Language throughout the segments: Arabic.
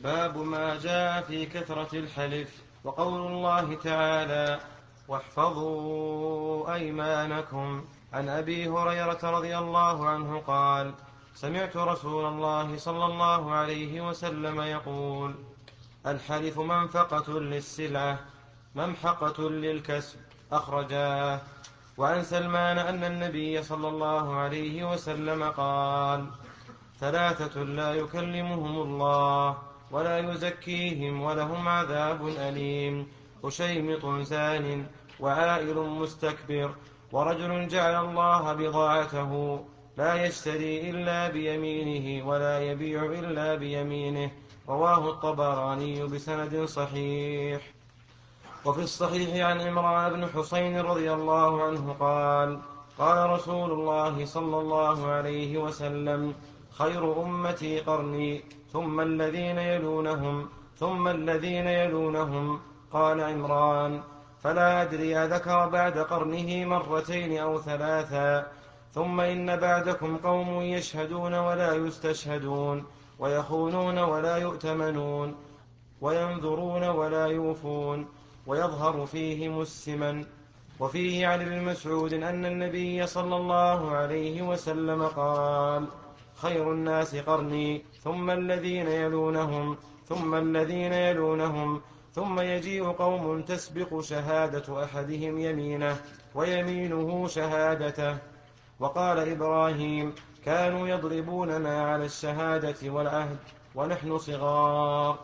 باب ما جاء في كثرة الحلف. وقول الله تعالى: واحفظوا أيمانكم. عن أبي هريرة رضي الله عنه قال: سمعت رسول الله صلى الله عليه وسلم يقول: الحلف منفقة للسلعة ممحقة للكسب. أخرجاه. وعن سلمان أن النبي صلى الله عليه وسلم قال: ثلاثة لا يكلمهم الله ولا يزكيهم ولهم عذاب أليم: أشيمط زان، وعائل مستكبر، ورجل جعل الله بضاعته لا يشتري إلا بيمينه ولا يبيع إلا بيمينه. رواه الطبراني بسند صحيح. وفي الصحيح عن عمران بن حسين رضي الله عنه قال: قال رسول الله صلى الله عليه وسلم: خير أمتي قرني، ثم الذين يلونهم، ثم الذين يلونهم. قال عمران: فلا أدري أذكر بعد قرنه مرتين أو ثلاثا. ثم إن بعدكم قوم يشهدون ولا يستشهدون، ويخونون ولا يؤتمنون، وينذرون ولا يوفون، ويظهر فيهم السمن. وفيه عن ابن مسعود أن النبي صلى الله عليه وسلم قال: خير الناس قرني، ثم الذين يلونهم، ثم الذين يلونهم، ثم يجيء قوم تسبق شهادة أحدهم يمينه ويمينه شهادته. وقال إبراهيم: كانوا يضربوننا على الشهادة والعهد ونحن صغار.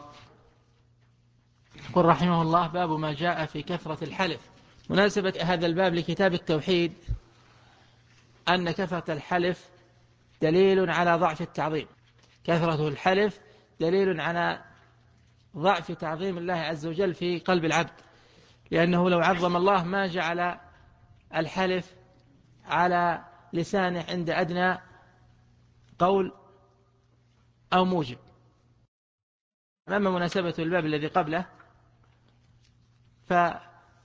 يقول رحمه الله: باب ما جاء في كثرة الحلف. مناسبة هذا الباب لكتاب التوحيد أن كثرة الحلف دليل على ضعف التعظيم. كثرة الحلف دليل على ضعف تعظيم الله عز وجل في قلب العبد، لأنه لو عظم الله ما جعل الحلف على لسانه عند أدنى قول أو موجب. أما مناسبة الباب الذي قبله فما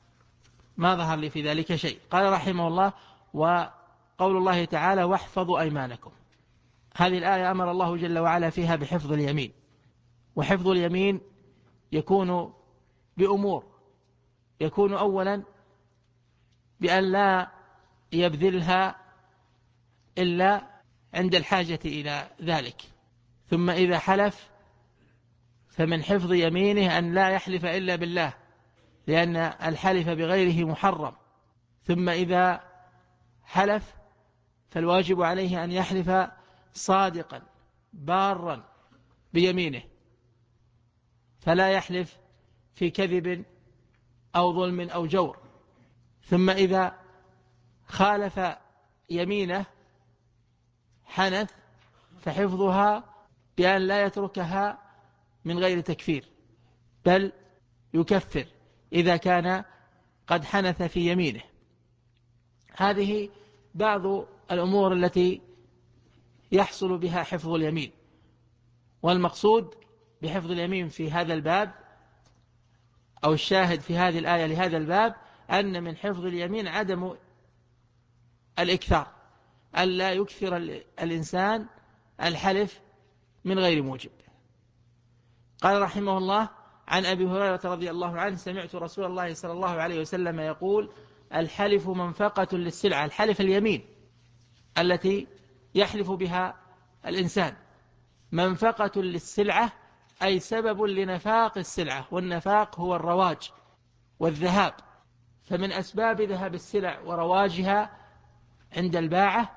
ظهر لي في ذلك شيء. قال رحمه الله: وقول الله تعالى: واحفظوا أيمانكم. هذه الآية أمر الله جل وعلا فيها بحفظ اليمين، وحفظ اليمين يكون بأمور. يكون أولا بأن لا يبذلها إلا عند الحاجة إلى ذلك، ثم إذا حلف فمن حفظ يمينه أن لا يحلف إلا بالله، لأن الحلف بغيره محرم. ثم إذا حلف فالواجب عليه أن يحلف صادقا بارا بيمينه، فلا يحلف في كذب أو ظلم أو جور. ثم إذا خالف يمينه حنث فحفظها بأن لا يتركها من غير تكفير، بل يكفر إذا كان قد حنث في يمينه. هذه بعض الأمور التي يحصل بها حفظ اليمين. والمقصود بحفظ اليمين في هذا الباب، أو الشاهد في هذه الآية لهذا الباب، أن من حفظ اليمين عدم الإكثار، ألا يكثر الإنسان الحلف من غير موجب. قال رحمه الله: عن أبي هريرة رضي الله عنه: سمعت رسول الله صلى الله عليه وسلم يقول: الحلف منفقة للسلعة. الحلف اليمين التي يحلف بها الإنسان منفقة للسلعة، أي سبب لنفاق السلعة، والنفاق هو الرواج والذهاب. فمن أسباب ذهاب السلع ورواجها عند الباعة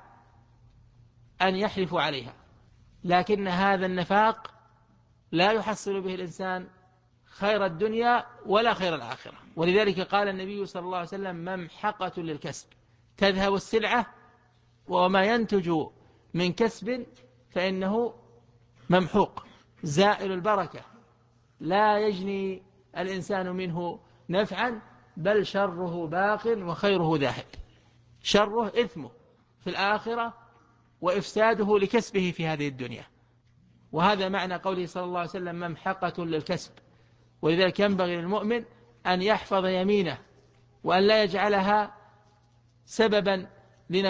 أن يحلفوا عليها، لكن هذا النفاق لا يحصل به الإنسان خير الدنيا ولا خير الآخرة. ولذلك قال النبي صلى الله عليه وسلم: ممحقة للكسب. تذهب السلعة وما ينتج من كسب فإنه ممحوق زائل البركة، لا يجني الإنسان منه نفعا، بل شره باق وخيره ذاهب. شره إثمه في الآخرة وإفساده لكسبه في هذه الدنيا. وهذا معنى قوله صلى الله عليه وسلم: ممحقة للكسب. ولذلك ينبغي للمؤمن أن يحفظ يمينه وأن لا يجعلها سببا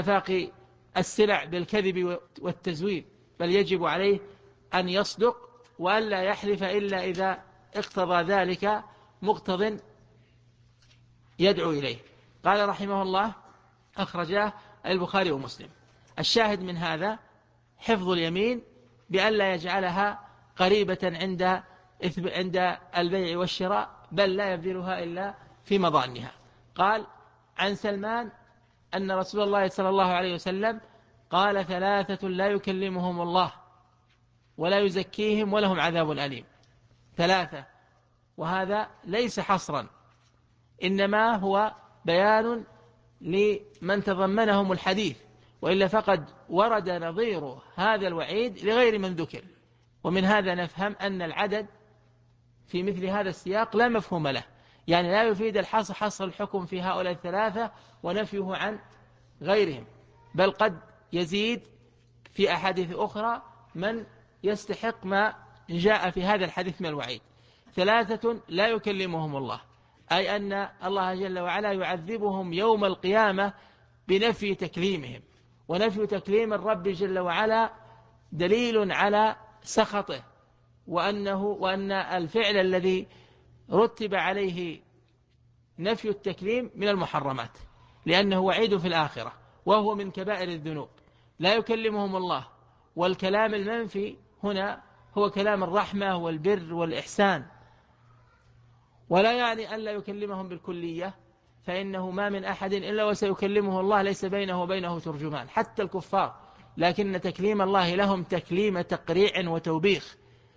لنفاق السلع بالكذب والتزوير، بل يجب عليه أن يصدق وألا يحلف إلا إذا اقتضى ذلك مقتض يدعو إليه. قال رحمه الله أخرجاه البخاري ومسلم. الشاهد من هذا حفظ اليمين بأن لا يجعلها قريبة عند البيع والشراء، بل لا يبذلها إلا في مضانها. قال عن سلمان أن رسول الله صلى الله عليه وسلم قال 3 لا يكلمهم الله ولا يزكيهم ولهم عذاب أليم. 3، وهذا ليس حصرا، إنما هو بيان لمن تضمنهم الحديث، وإلا فقد ورد نظير هذا الوعيد لغير من ذكر. ومن هذا نفهم أن العدد في مثل هذا السياق لا مفهوم له، يعني لا يفيد الحصر حصر الحكم في هؤلاء 3 ونفيه عن غيرهم، بل قد يزيد في أحاديث أخرى من يستحق ما جاء في هذا الحديث من الوعيد. 3 لا يكلمهم الله، أي أن الله جل وعلا يعذبهم يوم القيامة بنفي تكليمهم، ونفي تكليم الرب جل وعلا دليل على سخطه، وأن الفعل الذي رتب عليه نفي التكليم من المحرمات، لأنه وعيد في الآخرة وهو من كبائر الذنوب. لا يكلمهم الله، والكلام المنفي هنا هو كلام الرحمة والبر والإحسان، ولا يعني أن لا يكلمهم بالكلية، فإنه ما من أحد إلا وسيكلمه الله، ليس بينه وبينه ترجمان حتى الكفار، لكن تكليم الله لهم تكليم تقريع وتوبيخ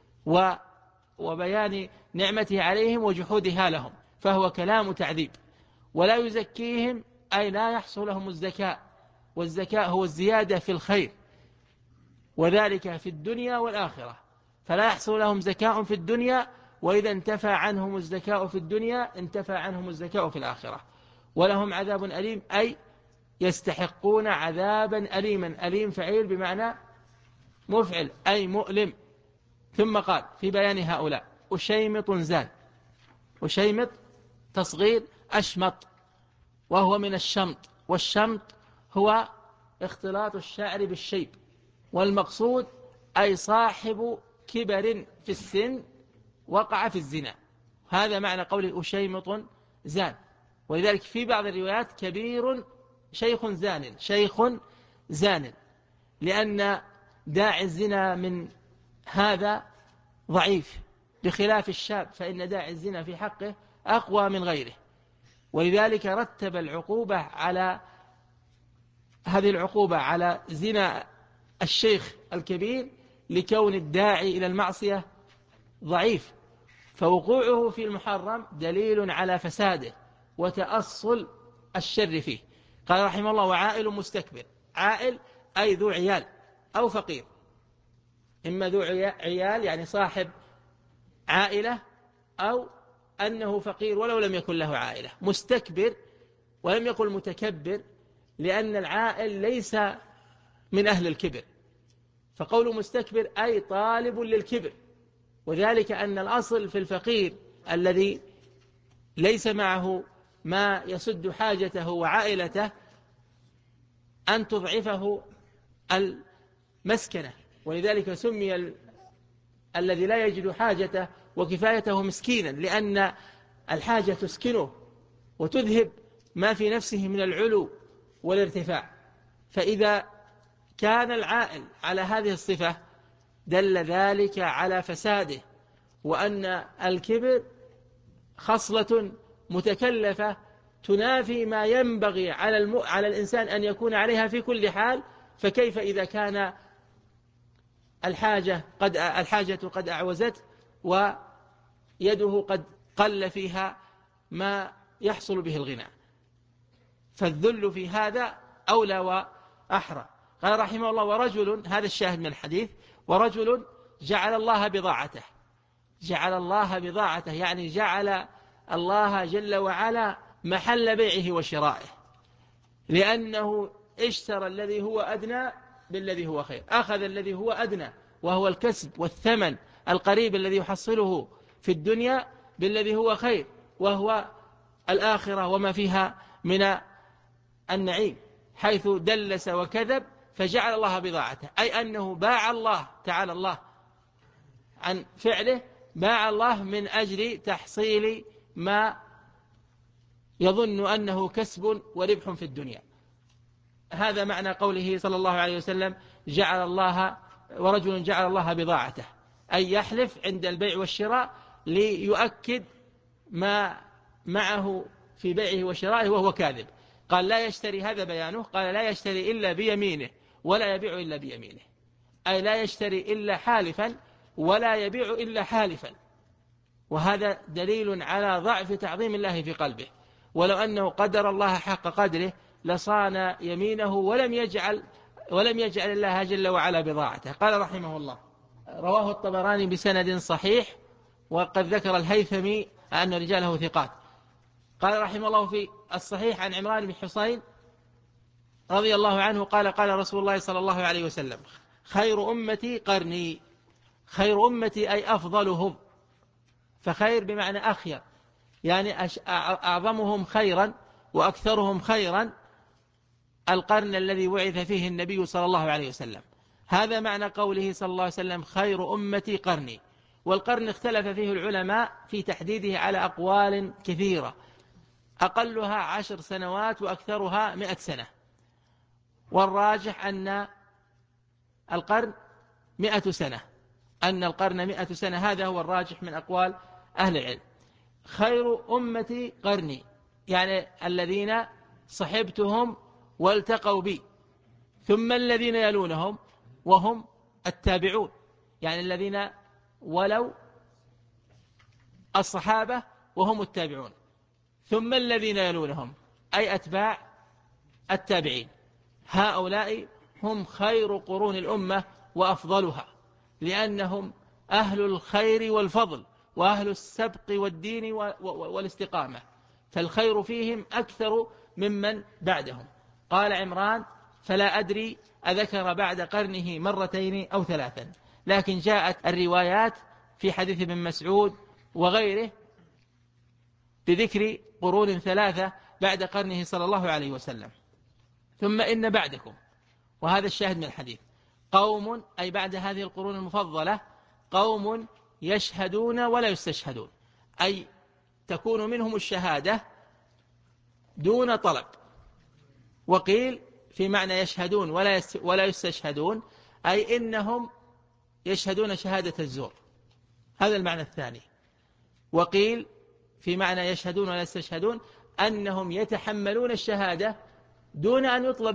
وبيان نعمته عليهم وجحودها لهم، فهو كلام تعذيب. ولا يزكيهم، أي لا يحصل لهم الزكاة، والزكاة هو الزيادة في الخير، وذلك في الدنيا والآخرة، فلا يحصل لهم زكاة في الدنيا، وإذا انتفى عنهم الزكاة في الدنيا انتفى عنهم الزكاة في الآخرة. ولهم عذاب أليم، أي يستحقون عذابا أليما. أليم فعيل بمعنى مفعل، أي مؤلم. ثم قال في بيان هؤلاء أشيمط زان. أشيمط تصغير أشمط، وهو من الشمط، والشمط هو اختلاط الشعر بالشيب، والمقصود أي صاحب كبر في السن وقع في الزنا. هذا معنى قول أشيمط زان. ولذلك في بعض الروايات كبير شيخ زان، شيخ زان، لأن داعي الزنا من هذا ضعيف، بخلاف الشاب فإن داعي الزنا في حقه أقوى من غيره. ولذلك رتب العقوبة على هذه العقوبة على زنا الشيخ الكبير لكون الداعي إلى المعصية ضعيف، فوقوعه في المحرم دليل على فساده وتأصل الشر فيه. قال رحمه الله وعائل مستكبر. عائل أي ذو عيال أو فقير، إما ذو عيال يعني صاحب عائلة، أو أنه فقير ولو لم يكن له عائلة. مستكبر ولم يقل متكبر، لأن العائل ليس من أهل الكبر، فقول مستكبر أي طالب للكبر. وذلك أن الأصل في الفقير الذي ليس معه ما يسد حاجته وعائلته أن تضعفه المسكنة، ولذلك سمي الذي لا يجد حاجته وكفايته مسكينا، لأن الحاجة تسكنه وتذهب ما في نفسه من العلو والارتفاع. فإذا كان العائل على هذه الصفة دل ذلك على فساده، وأن الكبر خصلة متكلفة تنافي ما ينبغي على الإنسان أن يكون عليها في كل حال، فكيف إذا كان الحاجة قد أعوزت ويده قد قل فيها ما يحصل به الغنى. فالذل في هذا أولى وأحرى. قال رحمه الله ورجل، هذا الشاهد من الحديث، ورجل جعل الله بضاعته. جعل الله بضاعته يعني جعل الله جل وعلا محل بيعه وشرائه، لأنه اشترى الذي هو أدنى بالذي هو خير، أخذ الذي هو أدنى وهو الكسب والثمن القريب الذي يحصله في الدنيا بالذي هو خير، وهو الآخرة وما فيها من النعيم، حيث دلس وكذب فجعل الله بضاعته، أي أنه باع الله تعالى الله عن فعله مع الله من أجل تحصيل ما يظن أنه كسب وربح في الدنيا. هذا معنى قوله صلى الله عليه وسلم ورجل جعل الله بضاعته، أي يحلف عند البيع والشراء ليؤكد ما معه في بيعه وشرائه وهو كاذب. قال لا يشتري، هذا بيانه، قال لا يشتري إلا بيمينه ولا يبيع إلا بيمينه، أي لا يشتري إلا حالفا ولا يبيع إلا حالفا. وهذا دليل على ضعف تعظيم الله في قلبه، ولو أنه قدر الله حق قدره لصان يمينه ولم يجعل الله جل وعلا بضاعته. قال رحمه الله: رواه الطبراني بسند صحيح، وقد ذكر الهيثمي أن رجاله ثقات. قال رحمه الله في الصحيح عن عمران بن حصين رضي الله عنه قال: قال رسول الله صلى الله عليه وسلم: خير أمتي قرني. خير أمتي أي أفضلهم، فخير بمعنى أخير، يعني أعظمهم خيرا وأكثرهم خيرا القرن الذي بعث فيه النبي صلى الله عليه وسلم. هذا معنى قوله صلى الله عليه وسلم: خير أمتي قرني. والقرن اختلف فيه العلماء في تحديده على أقوال كثيرة، أقلها 10 سنوات وأكثرها 100 سنة، والراجح أن القرن 100 سنة، أن القرن 100 سنة، هذا هو الراجح من أقوال أهل العلم. خير أمتي قرني، يعني الذين صحبتهم والتقوا بي، ثم الذين يلونهم وهم التابعون، يعني الذين ولوا الصحابة وهم التابعون، ثم الذين يلونهم أي أتباع التابعين. هؤلاء هم خير قرون الأمة وأفضلها، لأنهم أهل الخير والفضل وأهل السبق والدين والاستقامة، فالخير فيهم أكثر ممن بعدهم. قال عمران: فلا أدري أذكر بعد قرنه مرتين أو 3، لكن جاءت الروايات في حديث ابن مسعود وغيره بذكر قرون 3 بعد قرنه صلى الله عليه وسلم. ثم إن بعدكم، وهذا الشاهد من الحديث، قوم، أي بعد هذه القرون المفضلة، قوم يشهدون ولا يستشهدون، أي تكون منهم الشهادة دون طلب. وقيل في معنى يشهدون ولا يستشهدون، أي إنهم يشهدون شهادة الزور، هذا المعنى الثاني. وقيل في معنى يشهدون ولا يستشهدون أنهم يتحملون الشهادة دون أن يطلب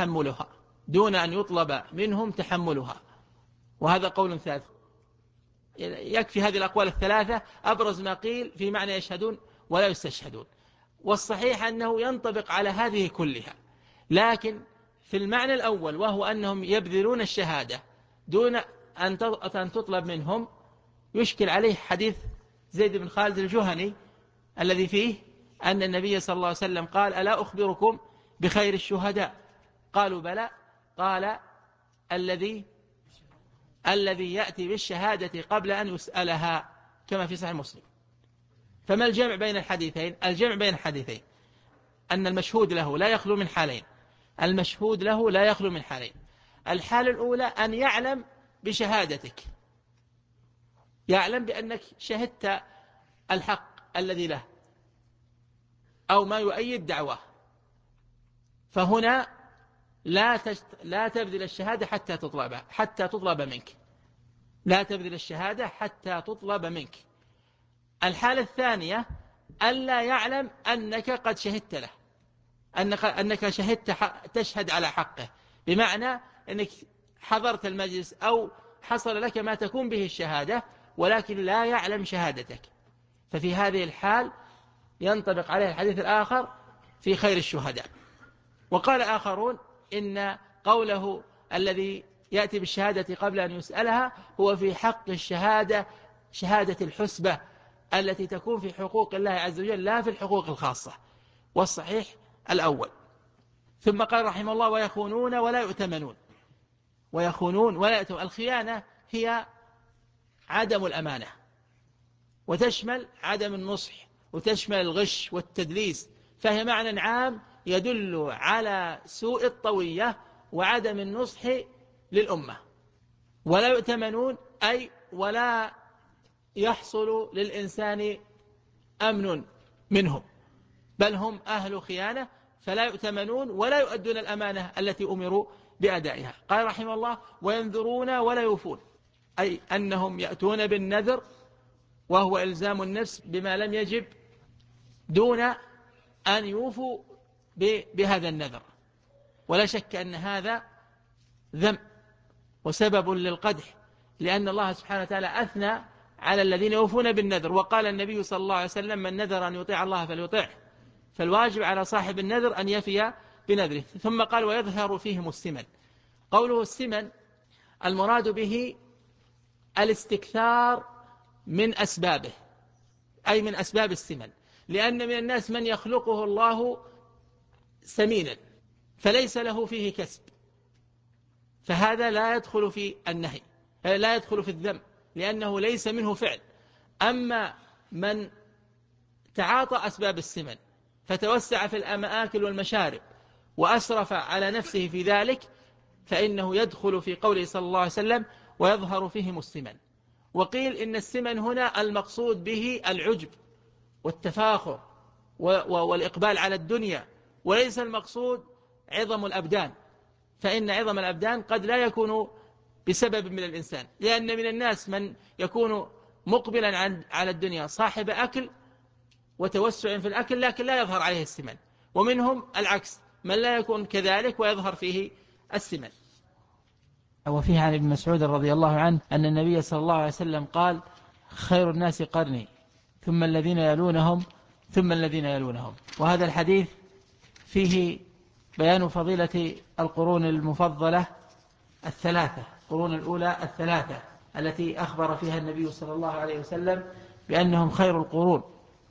منهم تحملها، وهذا قول ثالث. يكفي هذه الأقوال الثلاثة، أبرز ما قيل في معنى يشهدون ولا يستشهدون. والصحيح أنه ينطبق على هذه كلها، لكن في المعنى الأول وهو أنهم يبذلون الشهادة دون أن تطلب منهم، يشكل عليه حديث زيد بن خالد الجهني الذي فيه أن النبي صلى الله عليه وسلم قال: ألا أخبركم بخير الشهداء؟ قالوا: بلى. قال: الذي يأتي بالشهادة قبل أن يسألها، كما في صحيح مسلم. فما الجمع بين الحديثين؟ الجمع بين الحديثين أن المشهود له لا يخلو من حالين. الحالة الأولى أن يعلم بشهادتك، يعلم بأنك شهدت الحق الذي له أو ما يؤيد دعواه، فهنا لا تبذل الشهادة حتى تطلب منك. لا تبذل الشهادة حتى تطلب منك. الحالة الثانية ألا يعلم أنك قد شهدت له، أنك شهدت تشهد على حقه، بمعنى أنك حضرت المجلس أو حصل لك ما تكون به الشهادة ولكن لا يعلم شهادتك، ففي هذه الحال ينطبق عليه الحديث الآخر في خير الشهداء. وقال آخرون إن قوله الذي يأتي بالشهادة قبل أن يسألها هو في حق الشهادة، شهادة الحسبة التي تكون في حقوق الله عز وجل، لا في الحقوق الخاصة، والصحيح الأول. ثم قال رحمه الله: ويخونون ولا يؤتمنون. الخيانة هي عدم الأمانة، وتشمل عدم النصح، وتشمل الغش والتدليس، فهي معنى عام يدل على سوء الطوية وعدم النصح للأمة. ولا يؤتمنون أي ولا يحصل للإنسان أمن منهم، بل هم أهل خيانة فلا يؤتمنون ولا يؤدون الأمانة التي أمروا بأدائها. قال رحمه الله: وينذرون ولا يوفون، أي أنهم يأتون بالنذر وهو إلزام النفس بما لم يجب دون أن يوفوا بهذا النذر. ولا شك أن هذا ذنب وسبب للقدح، لأن الله سبحانه وتعالى أثنى على الذين يوفون بالنذر، وقال النبي صلى الله عليه وسلم: من نذر أن يطيع الله فليطيعه. فالواجب على صاحب النذر أن يفي بنذره. ثم قال: ويظهر فيهم السمن. قوله السمن المراد به الاستكثار من أسبابه، أي من أسباب السمن، لأن من الناس من يخلقه الله سمينا فليس له فيه كسب، فهذا لا يدخل في النهي، لا يدخل في الذنب لأنه ليس منه فعل. أما من تعاطى أسباب السمن فتوسع في المآكل والمشارب وأسرف على نفسه في ذلك فإنه يدخل في قوله صلى الله عليه وسلم: ويظهر فيهم السمن. وقيل إن السمن هنا المقصود به العجب والتفاخر والإقبال على الدنيا، وليس المقصود عظم الأبدان، فإن عظم الأبدان قد لا يكون بسبب من الإنسان، لأن من الناس من يكون مقبلا على الدنيا صاحب أكل وتوسع في الأكل لكن لا يظهر عليه السمن، ومنهم العكس من لا يكون كذلك ويظهر فيه السمن. وفيه عن ابن مسعود رضي الله عنه أن النبي صلى الله عليه وسلم قال: خير الناس قرني ثم الذين يلونهم ثم الذين يلونهم. وهذا الحديث فيه بيان فضيلة القرون المفضلة الثلاثة، القرون الأولى الثلاثة التي أخبر فيها النبي صلى الله عليه وسلم بأنهم خير القرون.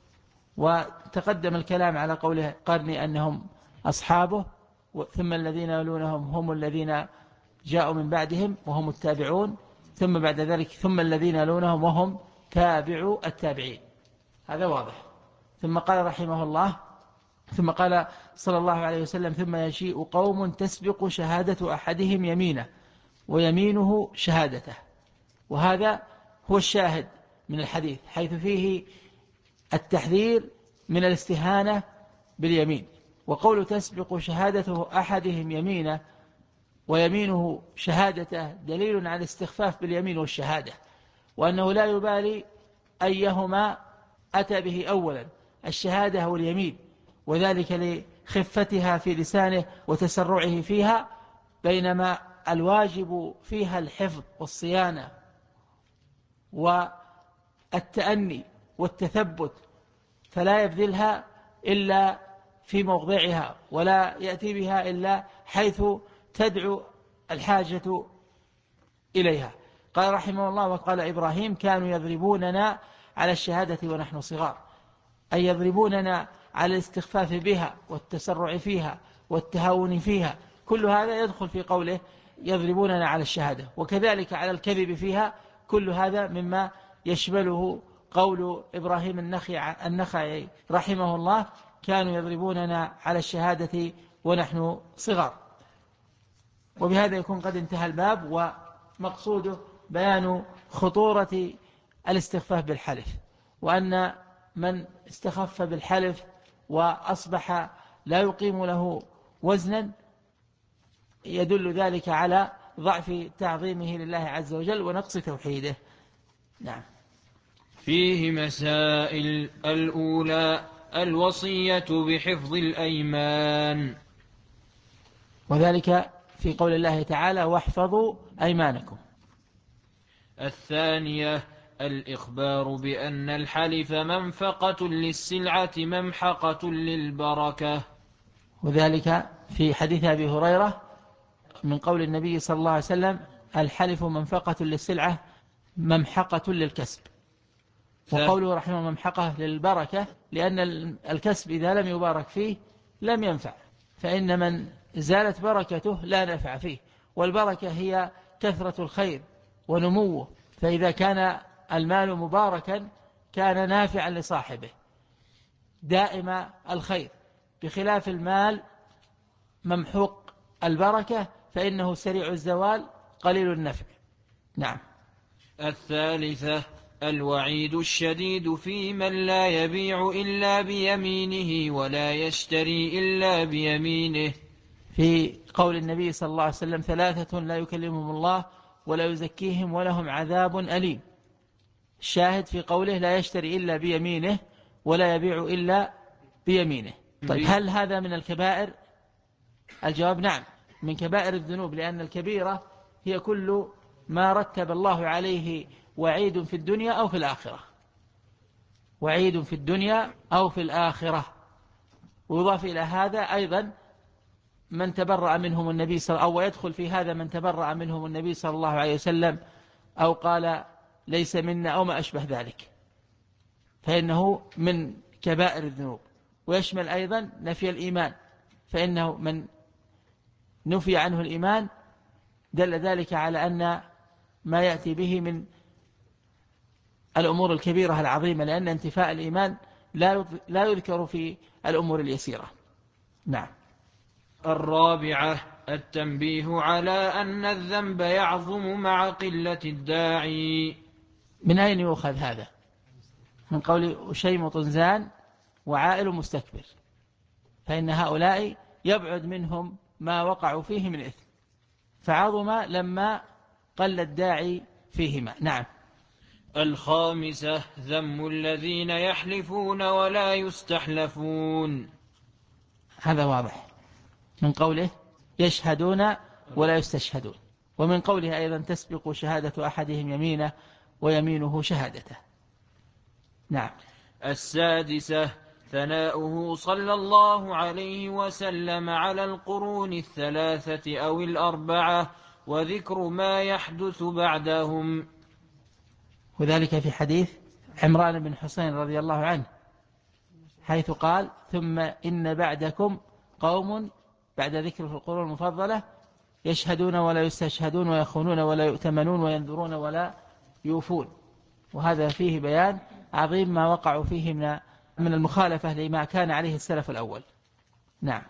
وتقدم الكلام على قوله قرني أنهم أصحابه، ثم الذين يلونهم هم الذين جاءوا من بعدهم وهم التابعون، ثم بعد ذلك ثم الذين يلونهم وهم تابعوا التابعين. هذا واضح. ثم قال رحمه الله: ثم قال صلى الله عليه وسلم: ثم يجيء قوم تسبق شهادة أحدهم يمينه ويمينه شهادته. وهذا هو الشاهد من الحديث، حيث فيه التحذير من الاستهانة باليمين. وقول تسبق شهادة أحدهم يمينه ويمينه شهادته دليل على الاستخفاف باليمين والشهادة، وأنه لا يبالي أيهما أتى به أولا، الشهادة أو اليمين، وذلك لخفتها في لسانه وتسرعه فيها، بينما الواجب فيها الحفظ والصيانة والتأني والتثبت، فلا يبذلها إلا في موضعها ولا يأتي بها إلا حيث تدعو الحاجة إليها. قال رحمه الله: وقال إبراهيم: كانوا يضربوننا على الشهادة ونحن صغار، أي يضربوننا على الاستخفاف بها والتسرع فيها والتهاون فيها. كل هذا يدخل في قوله يضربوننا على الشهادة، وكذلك على الكذب فيها. كل هذا مما يشمله قول إبراهيم النخعي رحمه الله: كانوا يضربوننا على الشهادة ونحن صغار. وبهذا يكون قد انتهى الباب، ومقصوده بيان خطورة الاستخفاف بالحلف، وأن من استخف بالحلف وأصبح لا يقيم له وزنا يدل ذلك على ضعف تعظيمه لله عز وجل ونقص توحيده. نعم. فيه مسائل. الأولى: الوصية بحفظ الأيمان، وذلك في قول الله تعالى: واحفظوا أيمانكم. الثانية: الإخبار بأن الحلف منفقة للسلعة ممحقة للبركة، وذلك في حديث أبي هريرة من قول النبي صلى الله عليه وسلم: الحلف منفقة للسلعة ممحقة للكسب. وقوله رحمه ممحقة للبركة، لأن الكسب إذا لم يبارك فيه لم ينفع، فإن من زالت بركته لا نفع فيه، والبركة هي كثرة الخير ونموه، فإذا كان المال مباركا كان نافعا لصاحبه دائم الخير، بخلاف المال ممحوق البركة فإنه سريع الزوال قليل النفع. نعم. الثالثة الوعيد الشديد في من لا يبيع إلا بيمينه ولا يشتري إلا بيمينه. في قول النبي صلى الله عليه وسلم: ثلاثة لا يكلمهم الله ولا يزكيهم ولهم عذاب أليم. الشاهد في قوله لا يشتري إلا بيمينه ولا يبيع إلا بيمينه. طيب هل هذا من الكبائر؟ الجواب نعم، من كبائر الذنوب، لأن الكبيرة هي كل ما رتب الله عليه وعيد في الدنيا أو في الآخرة، وعيد في الدنيا أو في الآخرة. ويضاف إلى هذا أيضا من تبرأ منهم النبي أو يدخل في هذا من تبرأ منهم النبي صلى الله عليه وسلم أو قال ليس منا أو ما أشبه ذلك، فإنه من كبائر الذنوب. ويشمل أيضا نفي الإيمان، فإنه من نفي عنه الإيمان دل ذلك على أن ما يأتي به من الأمور الكبيرة العظيمة، لأن انتفاء الإيمان لا يذكر في الأمور اليسيرة. نعم. الرابعة التنبيه على أن الذنب يعظم مع قلة الداعي. من أين يؤخذ هذا؟ من قول أشيمط زان وعائل مستكبر، فإن هؤلاء يبعد منهم ما وقعوا فيه من إثم، فعظم لما قل الداعي فيهما. نعم. الخامسة ذم الذين يحلفون ولا يستحلفون. هذا واضح من قوله يشهدون ولا يستشهدون، ومن قوله أيضا تسبق شهادة أحدهم يمينه ويمينه شهادته. نعم. السادسة ثناؤه صلى الله عليه وسلم على القرون الثلاثة أو الأربعة وذكر ما يحدث بعدهم، وذلك في حديث عمران بن حسين رضي الله عنه حيث قال ثم إن بعدكم قوم، بعد ذكر في القرون المفضلة، يشهدون ولا يستشهدون ويخونون ولا يؤتمنون وينذرون ولا يوفون. وهذا فيه بيان عظيم ما وقعوا فيه من المخالفة لما كان عليه السلف الأول. نعم.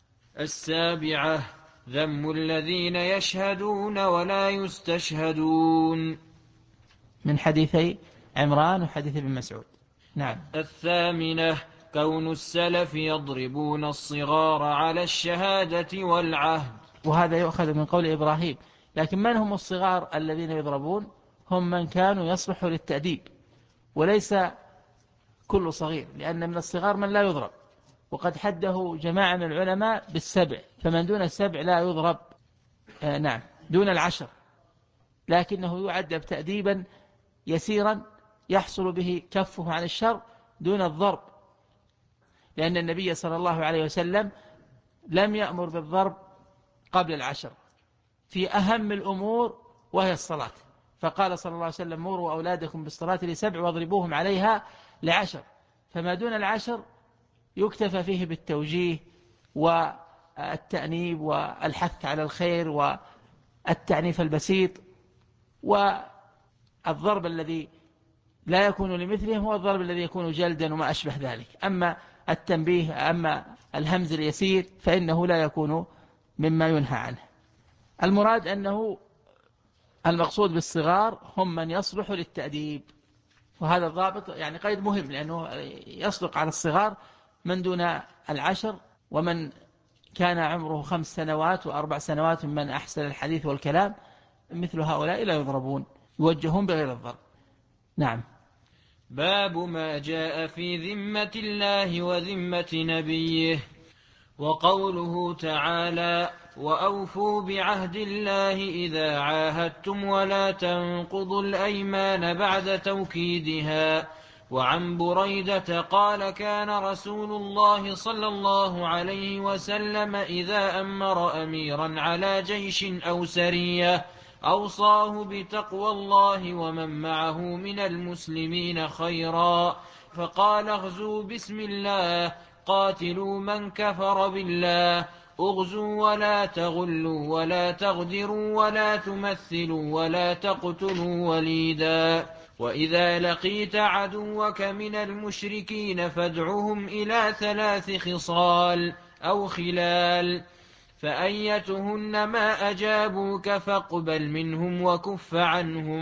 السابعة ذم الذين يشهدون ولا يستشهدون، من حديثي عمران وحديث ابن مسعود. نعم. الثامنة كون السلف يضربون الصغار على الشهادة والعهد، وهذا يؤخذ من قول إبراهيم. لكن من هم الصغار الذين يضربون؟ هم من كانوا يصلحوا للتأديب، وليس كل صغير، لأن من الصغار من لا يضرب، وقد حده جماعة من العلماء بالسبع، فمن دون السبع لا يضرب. نعم، دون العشر، لكنه يعد تأديبا يسيرا يحصل به كفه عن الشر دون الضرب، لأن النبي صلى الله عليه وسلم لم يأمر بالضرب قبل العشر في أهم الأمور وهي الصلاة، فقال صلى الله عليه وسلم مروا أولادكم بالصلاة ل7 واضربوهم عليها ل10. فما دون العشر يكتفى فيه بالتوجيه والتأنيب والحث على الخير والتعنيف البسيط، والضرب الذي لا يكون لمثله هو الضرب الذي يكون جلدا وما أشبه ذلك. أما التنبيه، أما الهمز اليسير، فإنه لا يكون مما ينهى عنه. المراد أنه المقصود بالصغار هم من يصلح للتأديب، وهذا الضابط يعني قيد مهم، لأنه يصدق على الصغار من دون العشر، ومن كان عمره 5 سنوات و4 سنوات ممن أحسن الحديث والكلام، مثل هؤلاء لا يضربون، يوجهون بغير الضرب. نعم. باب ما جاء في ذمة الله وذمة نبيه. وقوله تعالى وأوفوا بعهد الله إذا عاهدتم ولا تنقضوا الأيمان بعد توكيدها. وعن بريدة قال كان رسول الله صلى الله عليه وسلم إذا أمر أميرا على جيش أو سرية أوصاه بتقوى الله ومن معه من المسلمين خيرا، فقال اغزوا بسم الله، قاتلوا من كفر بالله، اغزوا ولا تغلوا ولا تغدروا ولا تمثلوا ولا تقتلوا وليدا. وإذا لقيت عدوك من المشركين فادعهم إلى 3 خصال أو خلال، فأيتهن ما أجابوك فاقبل منهم وكف عنهم،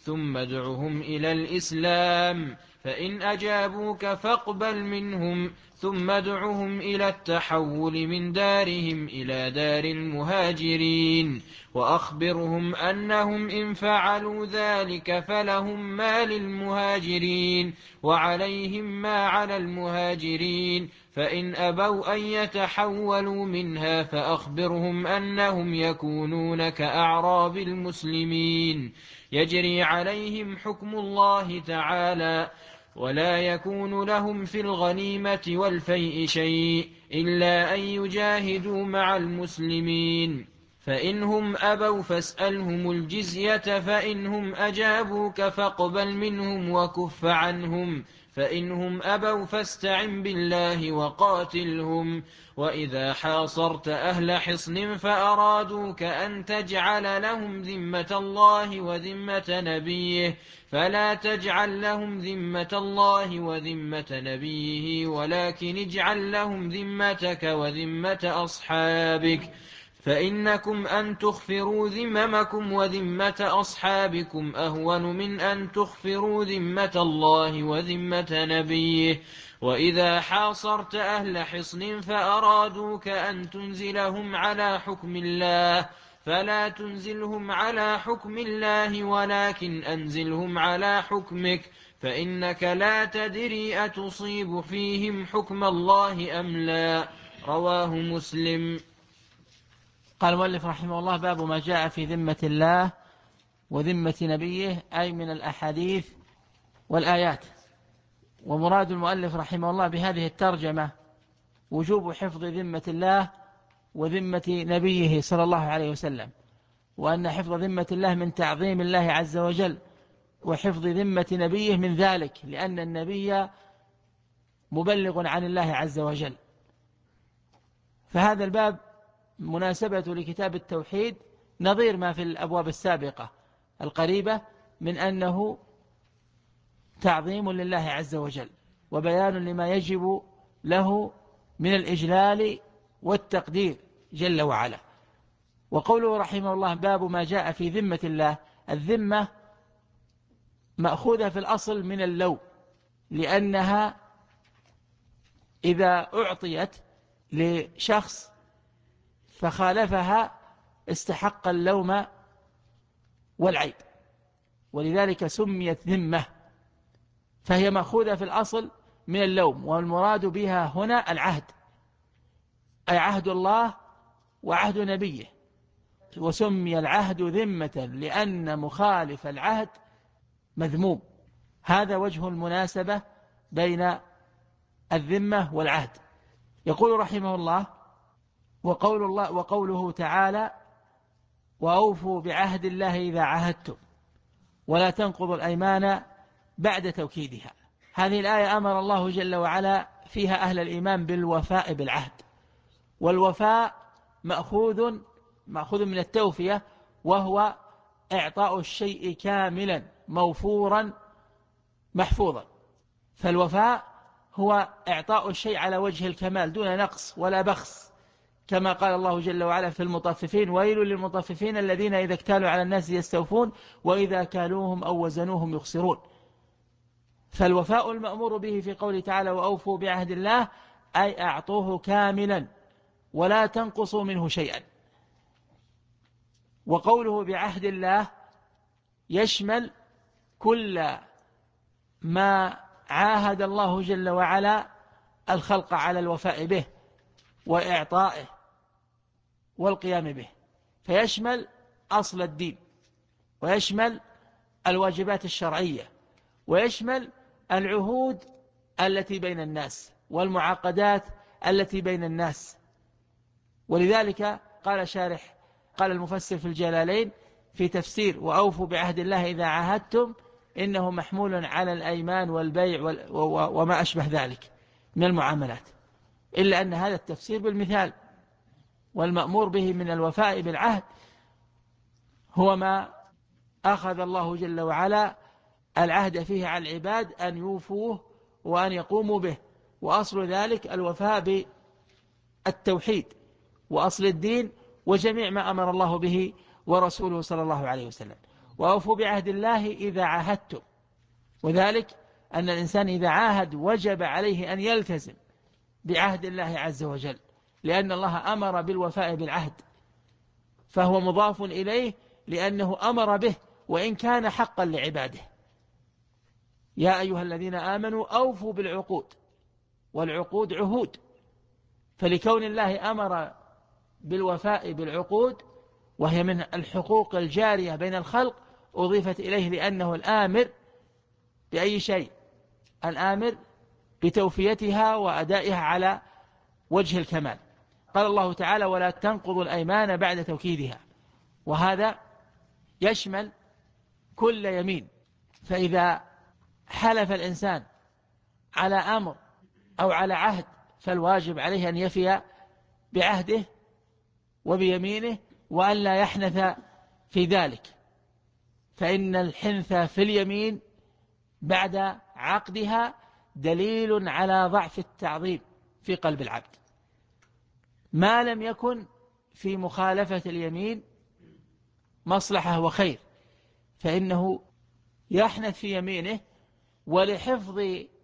ثم ادعهم إلى الإسلام، فإن أجابوك فاقبل منهم، ثم ادعهم إلى التحول من دارهم إلى دار المهاجرين، وأخبرهم أنهم إن فعلوا ذلك فلهم ما للمهاجرين وعليهم ما على المهاجرين، فإن أبوا أن يتحولوا منها فأخبرهم أنهم يكونون كأعراب المسلمين يجري عليهم حكم الله تعالى، ولا يكون لهم في الغنيمة والفيء شيء إلا أن يجاهدوا مع المسلمين، فإنهم أبوا فاسألهم الجزية، فإنهم أجابوك فاقبل منهم وكف عنهم، فإنهم أبوا فاستعن بالله وقاتلهم. وإذا حاصرت أهل حصن فأرادوك أن تجعل لهم ذمة الله وذمة نبيه فلا تجعل لهم ذمة الله وذمة نبيه، ولكن اجعل لهم ذمتك وذمة أصحابك، فإنكم أن تخفروا ذممكم وذمة أصحابكم أهون من أن تخفروا ذمة الله وذمة نبيه. وإذا حاصرت أهل حصن فأرادوك أن تنزلهم على حكم الله فلا تنزلهم على حكم الله، ولكن أنزلهم على حكمك، فإنك لا تدري أتصيب فيهم حكم الله أم لا. رواه مسلم. قال المؤلف رحمه الله: باب ما جاء في ذمة الله وذمة نبيه، أي من الأحاديث والآيات. ومراد المؤلف رحمه الله بهذه الترجمة وجوب حفظ ذمة الله وذمة نبيه صلى الله عليه وسلم، وأن حفظ ذمة الله من تعظيم الله عز وجل، وحفظ ذمة نبيه من ذلك، لأن النبي مبلغ عن الله عز وجل. فهذا الباب مناسبة لكتاب التوحيد نظير ما في الأبواب السابقة القريبة من أنه تعظيم لله عز وجل وبيان لما يجب له من الإجلال والتقدير جل وعلا. وقوله رحمه الله: باب ما جاء في ذمة الله. الذمة مأخوذة في الأصل من اللوم، لأنها إذا أعطيت لشخص فخالفها استحق اللوم والعيب، ولذلك سميت ذمة، فهي مأخوذة في الأصل من اللوم، والمراد بها هنا العهد، أي عهد الله وعهد نبيه. وسمي العهد ذمة لأن مخالف العهد مذموم. هذا وجه المناسبة بين الذمة والعهد. يقول رحمه الله: وقوله تعالى: وأوفوا بعهد الله إذا عاهدتم ولا تنقضوا الأيمان بعد توكيدها. هذه الآية أمر الله جل وعلا فيها أهل الإيمان بالوفاء بالعهد، والوفاء مأخوذ من التوفية، وهو إعطاء الشيء كاملا موفورا محفوظا. فالوفاء هو إعطاء الشيء على وجه الكمال دون نقص ولا بخس، كما قال الله جل وعلا في المطففين: ويل للمطففين الذين إذا اكتالوا على الناس يستوفون وإذا كالوهم أو وزنوهم يخسرون. فالوفاء المأمور به في قوله تعالى: وأوفوا بعهد الله، أي أعطوه كاملا ولا تنقصوا منه شيئا. وقوله بعهد الله يشمل كل ما عاهد الله جل وعلا الخلق على الوفاء به وإعطائه والقيام به، فيشمل أصل الدين، ويشمل الواجبات الشرعية، ويشمل العهود التي بين الناس والمعاقدات التي بين الناس. ولذلك قال المفسر في الجلالين في تفسير: وأوفوا بعهد الله إذا عاهدتم، إنه محمول على الأيمان والبيع وما أشبه ذلك من المعاملات، إلا أن هذا التفسير بالمثال، والمأمور به من الوفاء بالعهد هو ما أخذ الله جل وعلا العهد فيه على العباد أن يوفوه وأن يقوموا به. وأصل ذلك الوفاء بالتوحيد وأصل الدين وجميع ما أمر الله به ورسوله صلى الله عليه وسلم. وأوفوا بعهد الله إذا عاهدتم، وذلك أن الإنسان إذا عاهد وجب عليه أن يلتزم بعهد الله عز وجل، لأن الله أمر بالوفاء بالعهد، فهو مضاف إليه لأنه أمر به وإن كان حقا لعباده. يا أيها الذين آمنوا أوفوا بالعقود، والعقود عهود، فلكون الله أمر بالوفاء بالعقود وهي من الحقوق الجارية بين الخلق أضيفت إليه لأنه الآمر بأي شيء؟ الآمر بتوفيتها وأدائها على وجه الكمال. قال الله تعالى: ولا تنقضوا الأيمان بعد توكيدها، وهذا يشمل كل يمين. فإذا حلف الإنسان على أمر أو على عهد فالواجب عليه أن يفي بعهده وبيمينه وأن لا يحنث في ذلك، فإن الحنث في اليمين بعد عقدها دليل على ضعف التعظيم في قلب العبد، ما لم يكن في مخالفة اليمين مصلحة وخير، فإنه يحنث في يمينه ولحفظ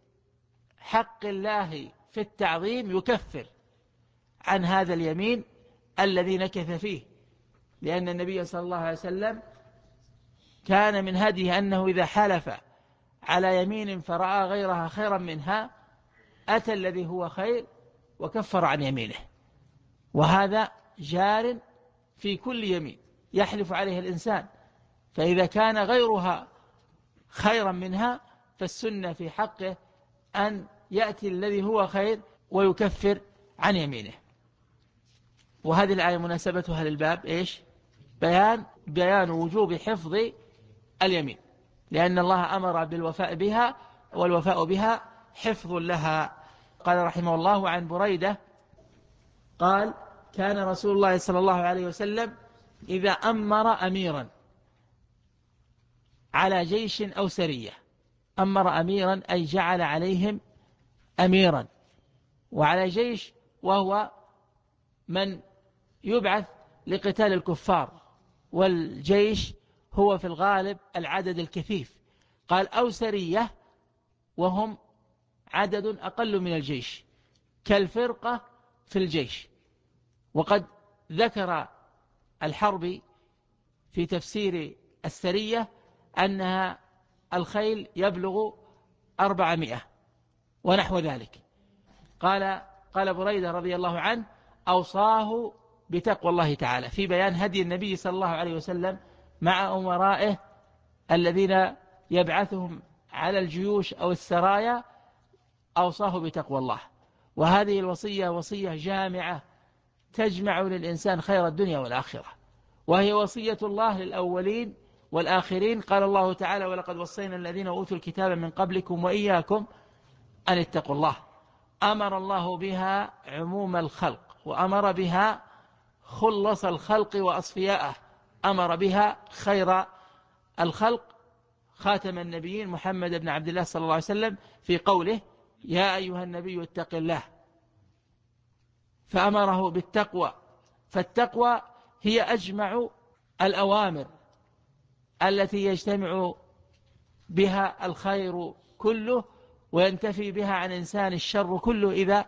حق الله في التعظيم يكفر عن هذا اليمين الذي نكث فيه، لأن النبي صلى الله عليه وسلم كان من هديه أنه إذا حلف على يمين فرأى غيرها خيرا منها أتى الذي هو خير وكفر عن يمينه، وهذا جار في كل يمين يحلف عليه الإنسان، فإذا كان غيرها خيرا منها فالسنة في حقه أن يأتي الذي هو خير ويكفر عن يمينه. وهذه الآية مناسبتها للباب إيش؟ بيان وجوب حفظ اليمين، لأن الله أمر بالوفاء بها، والوفاء بها حفظ لها. قال رحمه الله عن بريدة قال: كان رسول الله صلى الله عليه وسلم إذا أمر أميرا على جيش أو سرية، أمر أميرا أي جعل عليهم أميرا، وعلى جيش وهو من يبعث لقتال الكفار، والجيش هو في الغالب العدد الكثيف. قال: أو سرية وهم عدد أقل من الجيش كالفرقة في الجيش. وقد ذكر الحربي في تفسير السرية أنها الخيل يبلغ 400 ونحو ذلك. قال بريدة رضي الله عنه: أوصاه بتقوى الله تعالى، في بيان هدي النبي صلى الله عليه وسلم مع أمرائه الذين يبعثهم على الجيوش أو السرايا، أوصاه بتقوى الله. وهذه الوصية وصية جامعة تجمع للإنسان خير الدنيا والآخرة، وهي وصية الله للأولين والآخرين. قال الله تعالى: ولقد وصينا الذين أوتوا الكتاب من قبلكم وإياكم أن اتقوا الله. أمر الله بها عموم الخلق، وأمر بها خلص الخلق وأصفياءه، أمر بها خير الخلق خاتم النبيين محمد بن عبد الله صلى الله عليه وسلم في قوله: يا أيها النبي اتق الله، فأمره بالتقوى. فالتقوى هي أجمع الأوامر التي يجتمع بها الخير كله وينتفي بها عن إنسان الشر كله إذا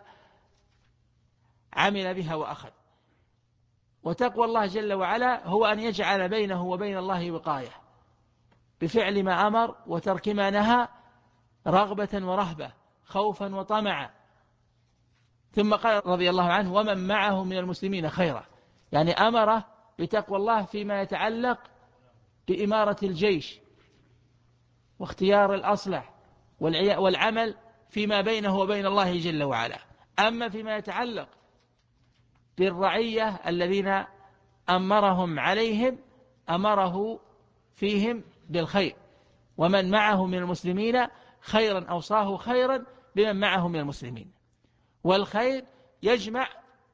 عمل بها وأخذ. وتقوى الله جل وعلا هو أن يجعل بينه وبين الله وقاية بفعل ما أمر وترك ما نهى، رغبة ورهبة، خوفا وطمعا. ثم قال رضي الله عنه: ومن معه من المسلمين خيرا، يعني أمره بتقوى الله فيما يتعلق بإمارة الجيش واختيار الأصلح والعمل فيما بينه وبين الله جل وعلا. أما فيما يتعلق بالرعية الذين أمرهم عليهم أمره فيهم بالخير، ومن معه من المسلمين خيرا أوصاه خيرا بمن معه من المسلمين. والخير يجمع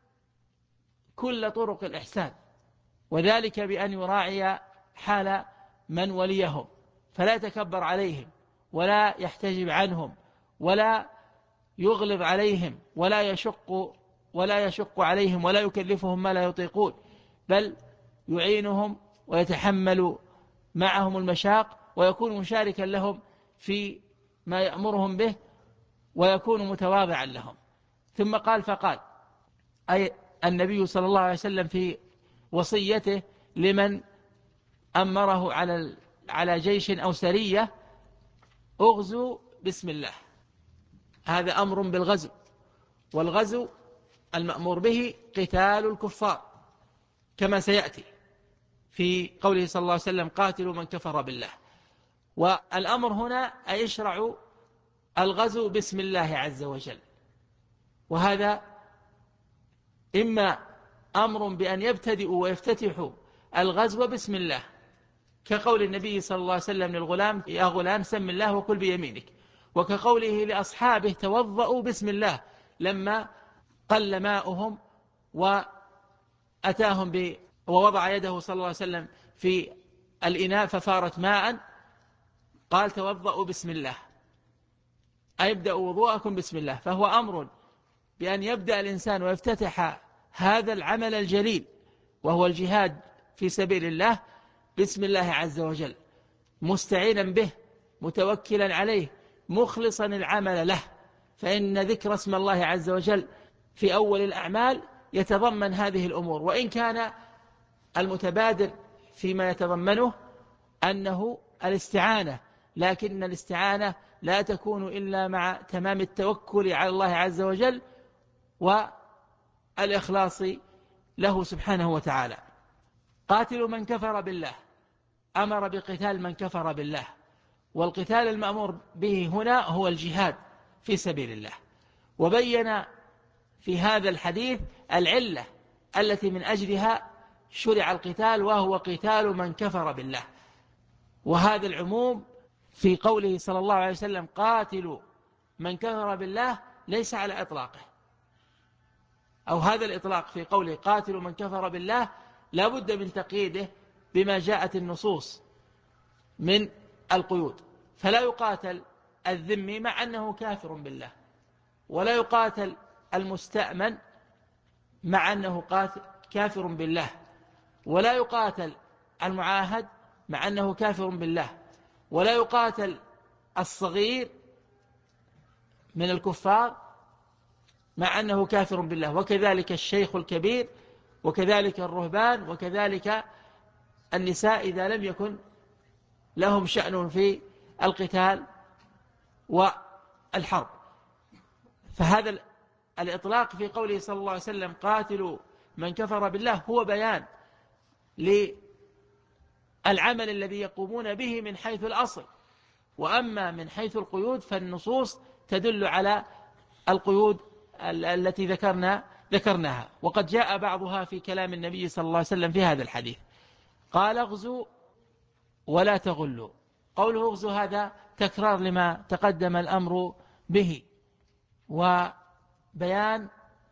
كل طرق الإحسان، وذلك بأن يراعي حال من وليهم، فلا يتكبر عليهم ولا يحتجب عنهم ولا يغلظ عليهم ولا يشق عليهم ولا يكلفهم ما لا يطيقون، بل يعينهم ويتحمل معهم المشاق ويكون مشاركا لهم في ما يأمرهم به ويكون متواضعا لهم. ثم قال أي النبي صلى الله عليه وسلم في وصيته لمن أمره على جيش أو سرية: اغزوا بسم الله. هذا أمر بالغزو، والغزو المأمور به قتال الكفار كما سيأتي في قوله صلى الله عليه وسلم: قاتلوا من كفر بالله. والأمر هنا أي يشرع الغزو بسم الله عز وجل، وهذا إما أمر بأن يبتدئوا ويفتتحوا الغزو بسم الله، كقول النبي صلى الله عليه وسلم للغلام: يا غلام سم الله وكل بيمينك، وكقوله لأصحابه: توضؤوا بسم الله، لما قل ماؤهم وأتاهم ووضع يده صلى الله عليه وسلم في الإناء ففارت ماء، قال: توضؤوا بسم الله، أي ابدأوا وضوءكم بسم الله. فهو أمر بأن يبدأ الإنسان ويفتتح هذا العمل الجليل وهو الجهاد في سبيل الله بسم الله عز وجل، مستعينا به، متوكلا عليه، مخلصا العمل له، فإن ذكر اسم الله عز وجل في أول الأعمال يتضمن هذه الأمور، وإن كان المتبادر فيما يتضمنه أنه الاستعانة، لكن الاستعانة لا تكون إلا مع تمام التوكل على الله عز وجل والإخلاص له سبحانه وتعالى. قاتلوا من كفر بالله، أمر بقتال من كفر بالله، والقتال المأمور به هنا هو الجهاد في سبيل الله. وبين في هذا الحديث العلة التي من أجلها شرع القتال، وهو قتال من كفر بالله. وهذا العموم في قوله صلى الله عليه وسلم: قاتلوا من كفر بالله، ليس على إطلاقه، أو هذا الإطلاق في قوله قاتلوا من كفر بالله لا بد من تقييده بما جاءت النصوص من القيود. فلا يقاتل الذمي مع أنه كافر بالله، ولا يقاتل المستأمن مع أنه كافر بالله، ولا يقاتل المعاهد مع أنه كافر بالله، ولا يقاتل الصغير من الكفار مع أنه كافر بالله، وكذلك الشيخ الكبير، وكذلك الرهبان، وكذلك النساء إذا لم يكن لهم شأن في القتال والحرب. فهذا الإطلاق في قوله صلى الله عليه وسلم: قاتلوا من كفر بالله، هو بيان للعمل الذي يقومون به من حيث الأصل. وأما من حيث القيود فالنصوص تدل على القيود التي ذكرناها، وقد جاء بعضها في كلام النبي صلى الله عليه وسلم في هذا الحديث. قال: اغزوا ولا تغلوا. قوله اغزوا هذا تكرار لما تقدم الأمر به، وبيان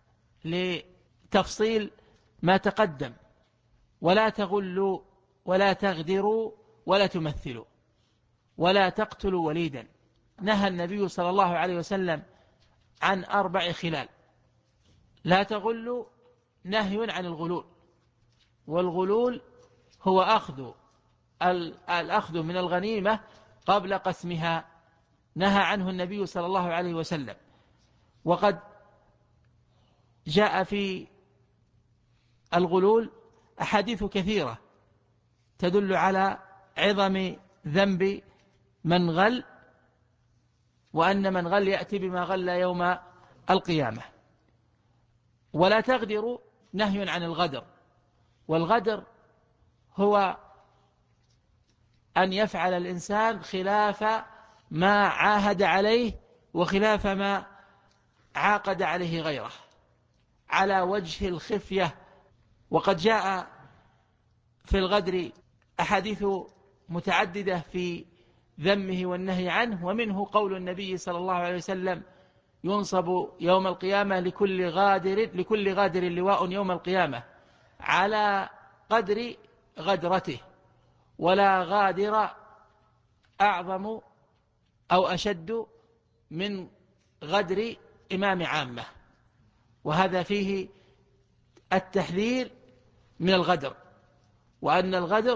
لتفصيل ما تقدم. ولا تغلوا ولا تغدروا ولا تمثلوا ولا تقتلوا وليدا. نهى النبي صلى الله عليه وسلم عن 4 خلال. لا تغلوا نهي عن الغلول، والغلول هو الأخذ من الغنيمة قبل قسمها، نهى عنه النبي صلى الله عليه وسلم. وقد جاء في الغلول أحاديث كثيرة تدل على عظم ذنب من غل، وأن من غل يأتي بما غل يوم القيامة. ولا تغدروا نهي عن الغدر، والغدر هو أن يفعل الإنسان خلاف ما عاهد عليه وخلاف ما عاقد عليه غيره على وجه الخفية. وقد جاء في الغدر أحاديث متعددة في ذمه والنهي عنه، ومنه قول النبي صلى الله عليه وسلم: ينصب يوم القيامة لكل غادر لواء يوم القيامة على قدر غدرته، ولا غادر أعظم أو أشد من غدر إمام عامة. وهذا فيه التحذير من الغدر، وأن الغدر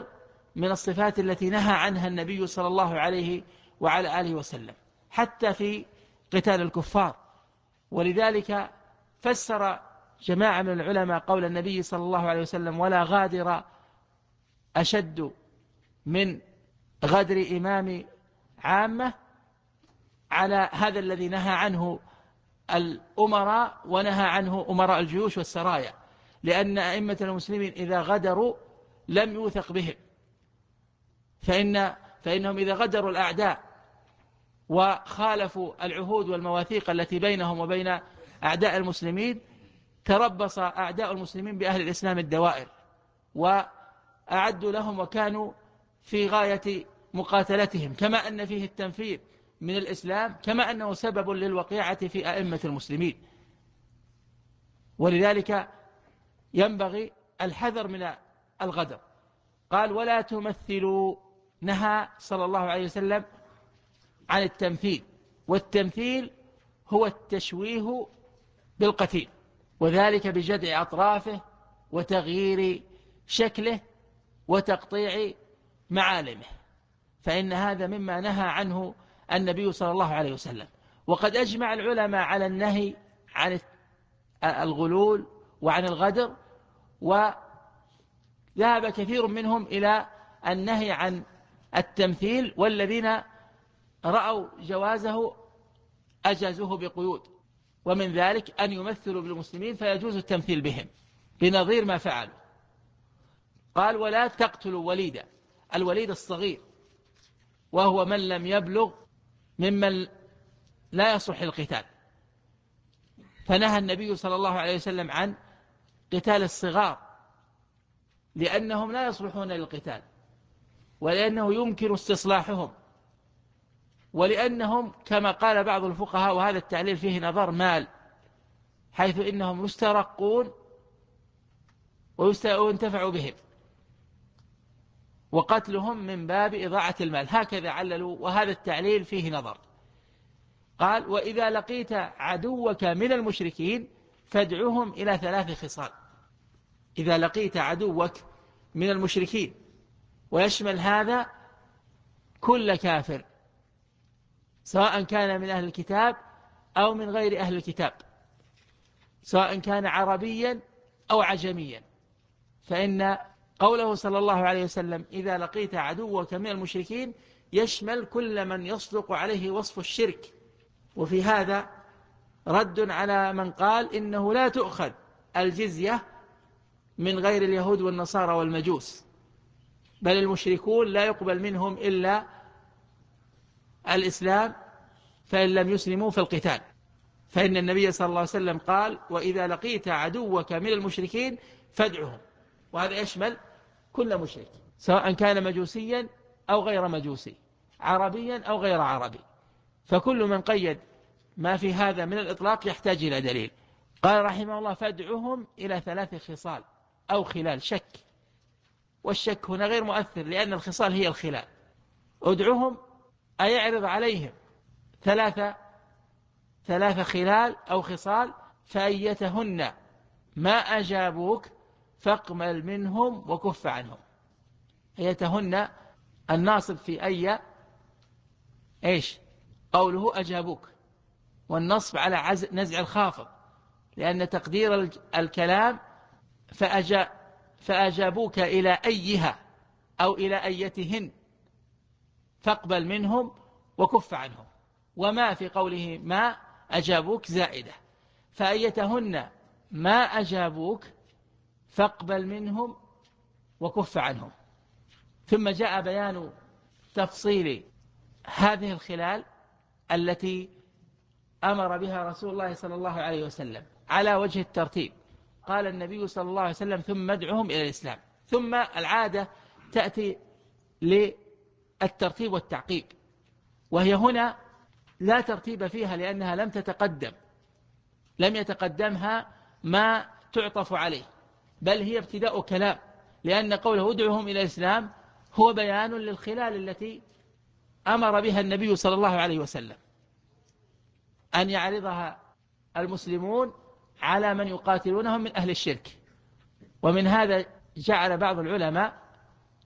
من الصفات التي نهى عنها النبي صلى الله عليه وعلى آله وسلم حتى في قتال الكفار. ولذلك فسر جماعة من العلماء قول النبي صلى الله عليه وسلم ولا غادر أشد من غدر إمام عامة على هذا الذي نهى عنه الأمراء ونهى عنه أمراء الجيوش والسرايا، لأن أئمة المسلمين إذا غدروا لم يوثق بهم، فإنهم إذا غدروا الأعداء وخالفوا العهود والمواثيق التي بينهم وبين أعداء المسلمين تربص أعداء المسلمين بأهل الإسلام الدوائر وأعدوا لهم وكانوا في غاية مقاتلتهم، كما أن فيه التنفير من الإسلام كما أنه سبب للوقيعة في أئمة المسلمين. ولذلك ينبغي الحذر من الغدر. قال ولا تمثلوا، نهى صلى الله عليه وسلم عن التمثيل، والتمثيل هو التشويه بالقتيل، وذلك بجدع أطرافه وتغيير شكله وتقطيع معالمه، فإن هذا مما نهى عنه النبي صلى الله عليه وسلم. وقد أجمع العلماء على النهي عن الغلول وعن الغدر، وذهب كثير منهم إلى النهي عن التمثيل، والذين رأوا جوازه أجازوه بقيود، ومن ذلك أن يمثلوا بالمسلمين فيجوز التمثيل بهم بنظير ما فعلوا. قال ولا تقتلوا وليدا، الوليد الصغير وهو من لم يبلغ ممن لا يصلح القتال، فنهى النبي صلى الله عليه وسلم عن قتال الصغار لأنهم لا يصلحون للقتال، ولأنه يمكن استصلاحهم، ولأنهم كما قال بعض الفقهاء وهذا التعليل فيه نظر مال، حيث إنهم يسترقون وينتفع بهم، وقتلهم من باب إضاعة المال، هكذا عللوا، وهذا التعليل فيه نظر. قال وإذا لقيت عدوك من المشركين فادعوهم إلى 3 خصال. إذا لقيت عدوك من المشركين، ويشمل هذا كل كافر سواء كان من أهل الكتاب أو من غير أهل الكتاب، سواء كان عربيا أو عجميا، فإن قوله صلى الله عليه وسلم إذا لقيت عدوك من المشركين يشمل كل من يصدق عليه وصف الشرك. وفي هذا رد على من قال إنه لا تؤخذ الجزية من غير اليهود والنصارى والمجوس، بل المشركون لا يقبل منهم إلا الإسلام، فإن لم يسلموا في القتال، فإن النبي صلى الله عليه وسلم قال وإذا لقيت عدوك من المشركين فادعهم، وهذا يشمل كل مشرك سواء كان مجوسيا أو غير مجوسي، عربيا أو غير عربي، فكل من قيد ما في هذا من الإطلاق يحتاج إلى دليل. قال رحمه الله فادعهم إلى 3 خصال أو خلال، شك، والشك هنا غير مؤثر لأن الخصال هي الخلال. ادعهم أي اعرض عليهم 3 خلال أو خصال، فأيتهن ما أجابوك فاقبل منهم وكف عنهم. أيتهن الناصب في إيش قوله أجابوك، والنصب على نزع الخافض، لأن تقدير الكلام فأجابوك إلى أيها أو إلى أيتهن فاقبل منهم وكف عنهم، وما في قوله ما أجابوك زائدة، فأيتهن ما أجابوك فاقبل منهم وكف عنهم. ثم جاء بيان تفصيل هذه الخلال التي أمر بها رسول الله صلى الله عليه وسلم على وجه الترتيب. قال النبي صلى الله عليه وسلم ثم ادعهم إلى الإسلام، ثم العادة تأتي للترتيب والتعقيب، وهي هنا لا ترتيب فيها لأنها لم يتقدمها ما تعطف عليه، بل هي ابتداء كلام، لأن قوله ادعهم إلى الإسلام هو بيان للخلال التي أمر بها النبي صلى الله عليه وسلم أن يعرضها المسلمون على من يقاتلونهم من أهل الشرك. ومن هذا جعل بعض العلماء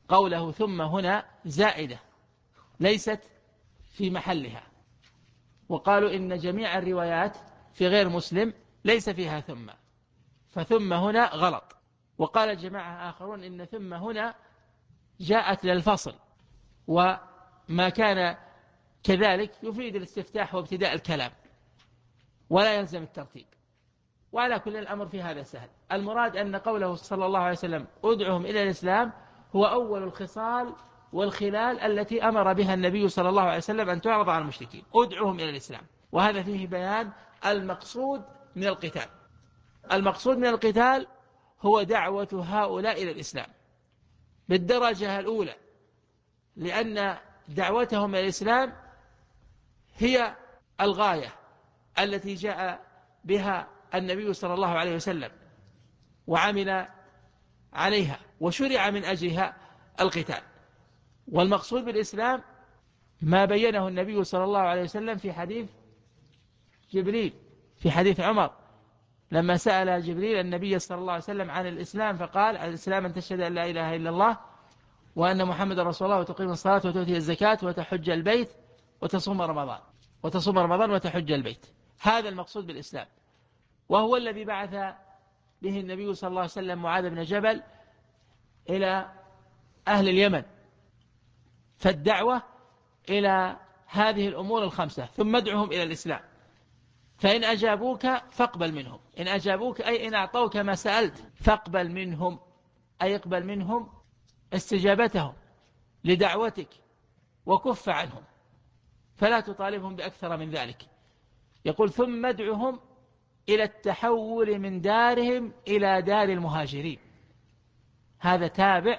قوله ثم هنا زائدة ليست في محلها، وقالوا إن جميع الروايات في غير مسلم ليس فيها ثم، فثم هنا غلط. وقال جماعة آخرون إن ثم هنا جاءت للفصل، وما كان كذلك يفيد الاستفتاح وابتداء الكلام ولا يلزم الترتيب. وعلى كل الأمر في هذا سهل. المراد أن قوله صلى الله عليه وسلم ادعهم إلى الإسلام هو أول الخصال والخلال التي أمر بها النبي صلى الله عليه وسلم أن تعرض على المشركين، ادعهم إلى الإسلام. وهذا فيه بيان المقصود من القتال. المقصود من القتال هو دعوة هؤلاء إلى الإسلام بالدرجة الأولى، لأن دعوتهم إلى الإسلام هي الغاية التي جاء بها النبي صلى الله عليه وسلم وعمل عليها وشرع من أجلها القتال. والمقصود بالإسلام ما بينه النبي صلى الله عليه وسلم في حديث جبريل، في حديث عمر لما سأل جبريل النبي صلى الله عليه وسلم عن الإسلام فقال الإسلام أن تشهد أن لا إله إلا الله وأن محمد رسول الله وتقيم الصلاة وتؤتي الزكاة وتحج البيت وتصوم رمضان وتحج البيت. هذا المقصود بالإسلام، وهو الذي بعث به النبي صلى الله عليه وسلم معاذ بن جبل إلى أهل اليمن. فالدعوة إلى هذه الأمور الخمسة، ثم ادعهم إلى الإسلام، فإن أجابوك فاقبل منهم، إن أجابوك أي إن أعطوك ما سألت فاقبل منهم، أي اقبل منهم استجابتهم لدعوتك وكف عنهم، فلا تطالبهم بأكثر من ذلك. يقول ثم ادعهم إلى التحول من دارهم إلى دار المهاجرين. هذا تابع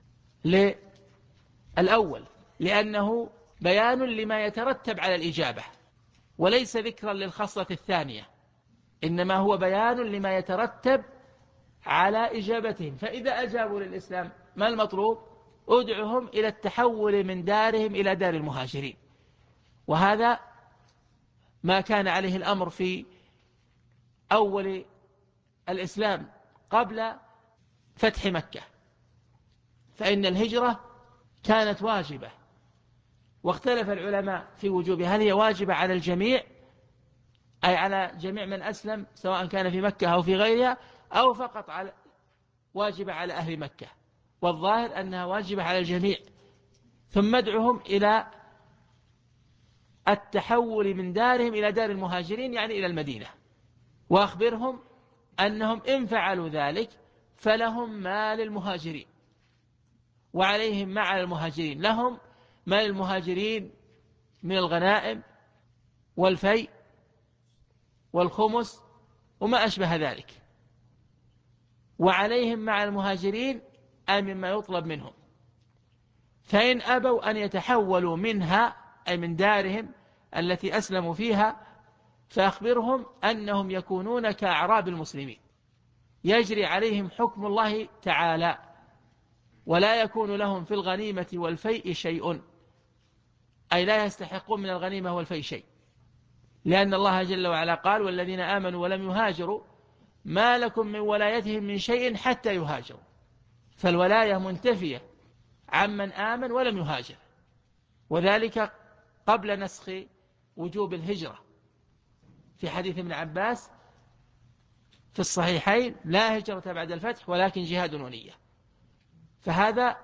للأول لأنه بيان لما يترتب على الإجابة، وليس ذكرا للخصلة الثانية، إنما هو بيان لما يترتب على إجابتهم. فإذا أجابوا للإسلام ما المطلوب؟ ادعهم إلى التحول من دارهم إلى دار المهاجرين. وهذا ما كان عليه الأمر في أول الإسلام قبل فتح مكة، فإن الهجرة كانت واجبة، واختلف العلماء في وجوبها، هل هي واجبة على الجميع أي على جميع من أسلم سواء كان في مكة أو في غيرها، أو فقط واجبة على أهل مكة. والظاهر أنها واجبة على الجميع. ثم ادعهم إلى التحول من دارهم إلى دار المهاجرين، يعني إلى المدينة، وأخبرهم أنهم إن فعلوا ذلك فلهم ما للمهاجرين وعليهم ما على المهاجرين. لهم ما للمهاجرين من الغنائم والفيء والخمس وما أشبه ذلك، وعليهم مع المهاجرين أي مما يطلب منهم. فإن أبوا أن يتحولوا منها أي من دارهم التي أسلموا فيها فأخبرهم أنهم يكونون كأعراب المسلمين، يجري عليهم حكم الله تعالى، ولا يكون لهم في الغنيمة والفيء شيء، أي لا يستحقون من الغنيمة والفيء شيء، لأن الله جل وعلا قال والذين آمنوا ولم يهاجروا ما لكم من ولايتهم من شيء حتى يهاجروا. فالولاية منتفية عمن آمن ولم يهاجر، وذلك قبل نسخ وجوب الهجرة في حديث ابن عباس في الصحيحين لا هجرة بعد الفتح ولكن جهاد ونية. فهذه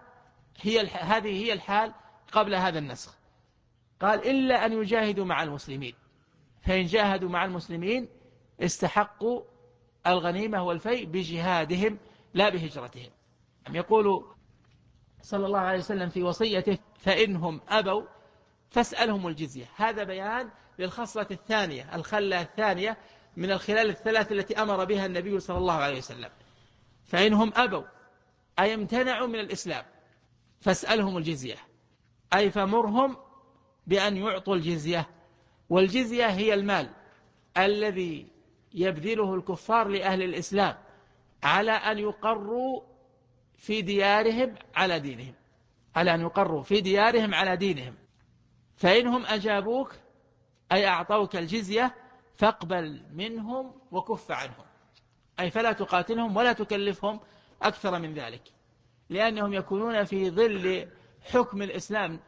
هي الحال قبل هذا النسخ. قال إلا أن يجاهدوا مع المسلمين، فإن جاهدوا مع المسلمين استحقوا الغنيمة والفيء بجهادهم لا بهجرتهم. يقول صلى الله عليه وسلم في وصيته فإنهم أبوا فاسألهم الجزية. هذا بيان للخصلة الثانية، الخلة الثانية من الخلال الثلاث التي أمر بها النبي صلى الله عليه وسلم. فإنهم أبوا أي امتنعوا من الإسلام فاسألهم الجزية، أي فمرهم بأن يعطوا الجزية. والجزية هي المال الذي يبذله الكفار لأهل الإسلام على أن يقروا في ديارهم على دينهم، على أن يقروا في ديارهم على دينهم. فإنهم أجابوك أي أعطوك الجزية فاقبل منهم وكف عنهم، أي فلا تقاتلهم ولا تكلفهم أكثر من ذلك. لأنهم يكونون في ظل حكم الإسلام،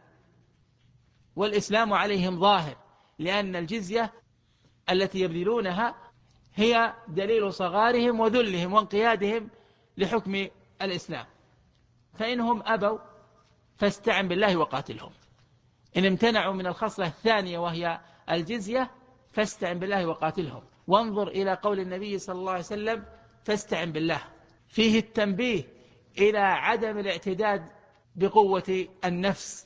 والإسلام عليهم ظاهر، لأن الجزية التي يبذلونها هي دليل صغارهم وذلهم وانقيادهم لحكم الإسلام. فإنهم أبوا فاستعن بالله وقاتلهم. إن امتنعوا من الخصلة الثانية وهي الجزية فاستعن بالله وقاتلهم. وانظر إلى قول النبي صلى الله عليه وسلم فاستعن بالله، فيه التنبيه إلى عدم الاعتداد بقوة النفس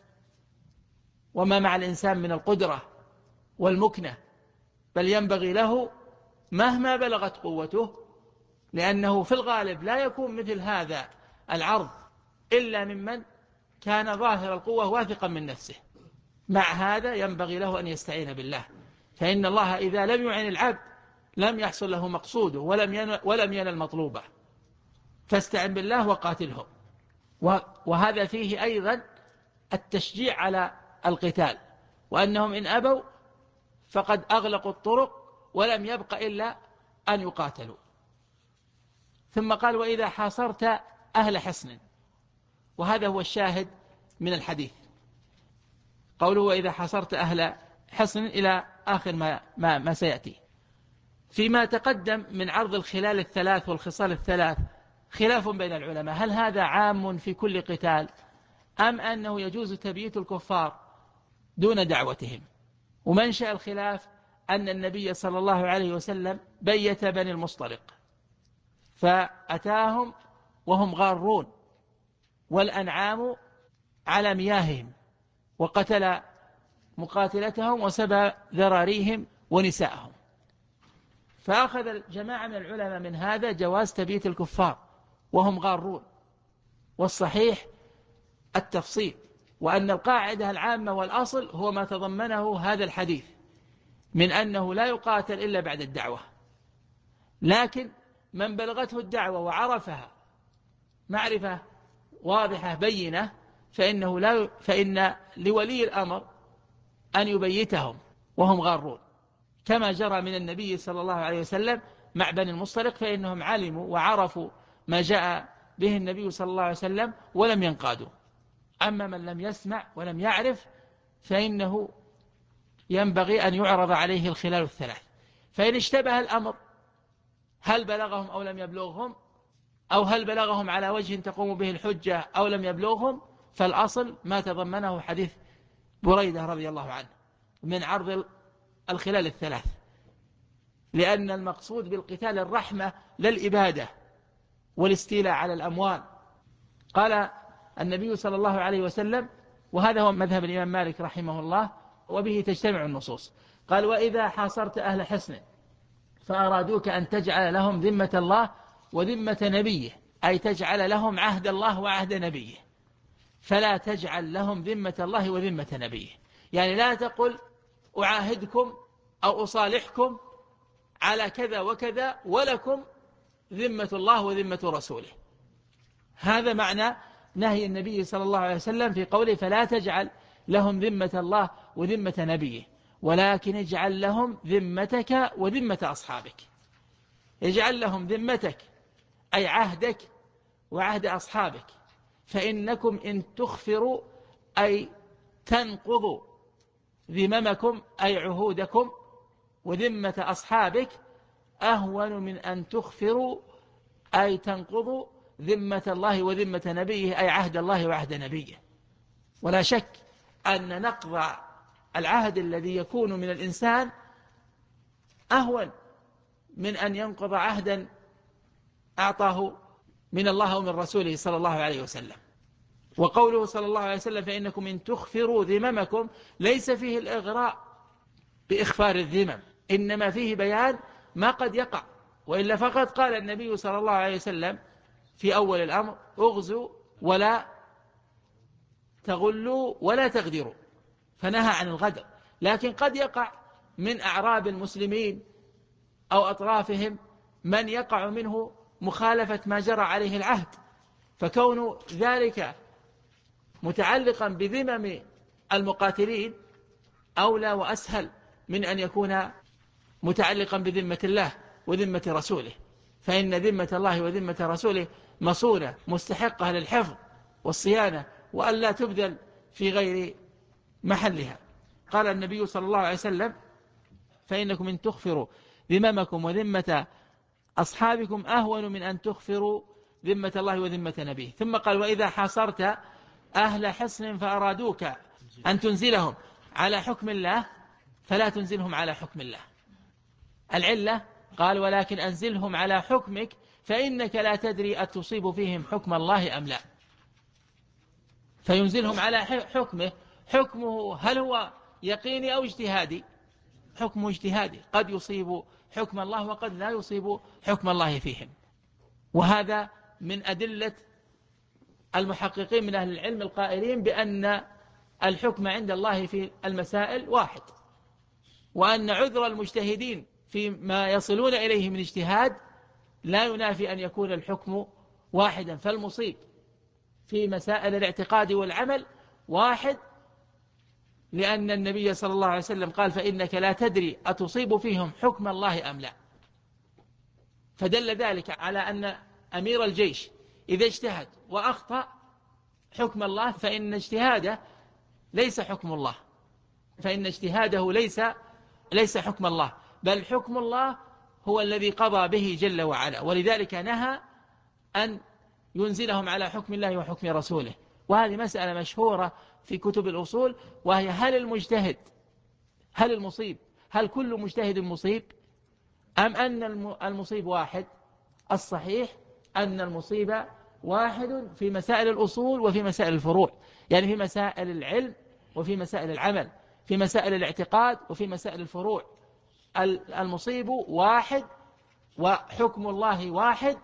وما مع الإنسان من القدرة والمكنة، بل ينبغي له مهما بلغت قوته، لأنه في الغالب لا يكون مثل هذا العرض إلا ممن كان ظاهر القوة واثقا من نفسه. مع هذا ينبغي له أن يستعين بالله، فإن الله إذا لم يعن العبد لم يحصل له مقصوده ولم ينل مطلوبه. فاستعن بالله وقاتلهم. وهذا فيه أيضا التشجيع على القتال، وأنهم إن أبوا فقد أغلقوا الطرق ولم يبق إلا أن يقاتلوا. ثم قال وإذا حاصرت أهل حصن، وهذا هو الشاهد من الحديث، قوله وإذا حاصرت أهل حصن إلى آخر ما سيأتي. فيما تقدم من عرض الخلال الثلاث والخصال الثلاث خلاف بين العلماء، هل هذا عام في كل قتال أم أنه يجوز تبييت الكفار دون دعوتهم؟ ومنشأ الخلاف أن النبي صلى الله عليه وسلم بيت بني المصطلق فأتاهم وهم غارون والأنعام على مياههم، وقتل مقاتلتهم وسبى ذراريهم ونساءهم. فأخذ الجماعة من العلماء من هذا جواز تبييت الكفار وهم غارون، والصحيح التفصيل، وأن القاعدة العامة والأصل هو ما تضمنه هذا الحديث من أنه لا يقاتل إلا بعد الدعوة. لكن من بلغته الدعوة وعرفها معرفة واضحة بينة فإن لولي الأمر أن يبيتهم وهم غارون، كما جرى من النبي صلى الله عليه وسلم مع بني المصطلق، فإنهم علموا وعرفوا ما جاء به النبي صلى الله عليه وسلم ولم ينقادوا. أما من لم يسمع ولم يعرف فإنه ينبغي أن يعرض عليه الخلال الثلاث. فإن اشتبه الأمر هل بلغهم أو لم يبلغهم، أو هل بلغهم على وجه تقوم به الحجة أو لم يبلغهم، فالأصل ما تضمنه حديث بريدة رضي الله عنه من عرض الخلال الثلاث، لأن المقصود بالقتال الرحمة للإبادة والاستيلاء على الأموال. قال النبي صلى الله عليه وسلم، وهذا هو مذهب الإمام مالك رحمه الله وبه تجتمع النصوص، قال وإذا حاصرت أهل حصن فأرادوك أن تجعل لهم ذمة الله وذمة نبيه، أي تجعل لهم عهد الله وعهد نبيه، فلا تجعل لهم ذمة الله وذمة نبيه. يعني لا تقل أعاهدكم أو أصالحكم على كذا وكذا ولكم ذمة الله وذمة رسوله. هذا معنى نهي النبي صلى الله عليه وسلم في قوله فلا تجعل لهم ذمة الله وذمة نبيه، ولكن اجعل لهم ذمتك وذمة أصحابك. اجعل لهم ذمتك أي عهدك وعهد أصحابك، فإنكم إن تخفروا أي تنقضوا ذممكم أي عهودكم وذمة أصحابك أهون من أن تخفروا أي تنقضوا ذمة الله وذمة نبيه أي عهد الله وعهد نبيه. ولا شك أن نقض العهد الذي يكون من الإنسان أهون من أن ينقض عهدا أعطاه من الله ومن رسوله صلى الله عليه وسلم. وقوله صلى الله عليه وسلم فإنكم إن تخفروا ذممكم ليس فيه الإغراء بإخفار الذمم، إنما فيه بيان ما قد يقع، وإلا فقد قال النبي صلى الله عليه وسلم في أول الأمر اغزوا ولا تغلوا ولا تغدروا، فنهى عن الغدر. لكن قد يقع من أعراب المسلمين أو أطرافهم من يقع منه مخالفة ما جرى عليه العهد، فكون ذلك متعلقا بذمم المقاتلين أولى وأسهل من أن يكون متعلقا بذمة الله وذمة رسوله، فإن ذمة الله وذمة رسوله مصونة مستحقة للحفظ والصيانة وأن لا تبذل في غير محلها. قال النبي صلى الله عليه وسلم: فإنكم إن تغفروا ذممكم وذمة أصحابكم أهون من أن تغفروا ذمة الله وذمة نبيه. ثم قال: وإذا حاصرت أهل حصن فأرادوك أن تنزلهم على حكم الله فلا تنزلهم على حكم الله. العلة قال: ولكن أنزلهم على حكمك فإنك لا تدري أتصيب فيهم حكم الله أم لا. فينزلهم على حكمه. حكمه هل هو يقيني أو اجتهادي؟ حكمه اجتهادي، قد يصيب حكم الله وقد لا يصيب حكم الله فيهم. وهذا من أدلة المحققين من أهل العلم القائلين بأن الحكم عند الله في المسائل واحد، وأن عذر المجتهدين فيما يصلون إليه من اجتهاد لا ينافي أن يكون الحكم واحدا. فالمصيب في مسائل الاعتقاد والعمل واحد، لأن النبي صلى الله عليه وسلم قال: فإنك لا تدري أتصيب فيهم حكم الله أم لا. فدل ذلك على أن أمير الجيش إذا اجتهد وأخطأ حكم الله فإن اجتهاده ليس حكم الله، فإن اجتهاده ليس حكم الله، بل حكم الله هو الذي قضى به جل وعلا. ولذلك نهى أن ينزلهم على حكم الله وحكم رسوله. وهذه مسألة مشهورة في كتب الأصول، وهي: هل المجتهد، هل المصيب، هل كل مجتهد مصيب أم أن المصيب واحد؟ الصحيح أن المصيب واحد في مسائل الأصول وفي مسائل الفروع، يعني في مسائل العلم وفي مسائل العمل، في مسائل الاعتقاد وفي مسائل الفروع. المصيب واحد وحكم الله واحد.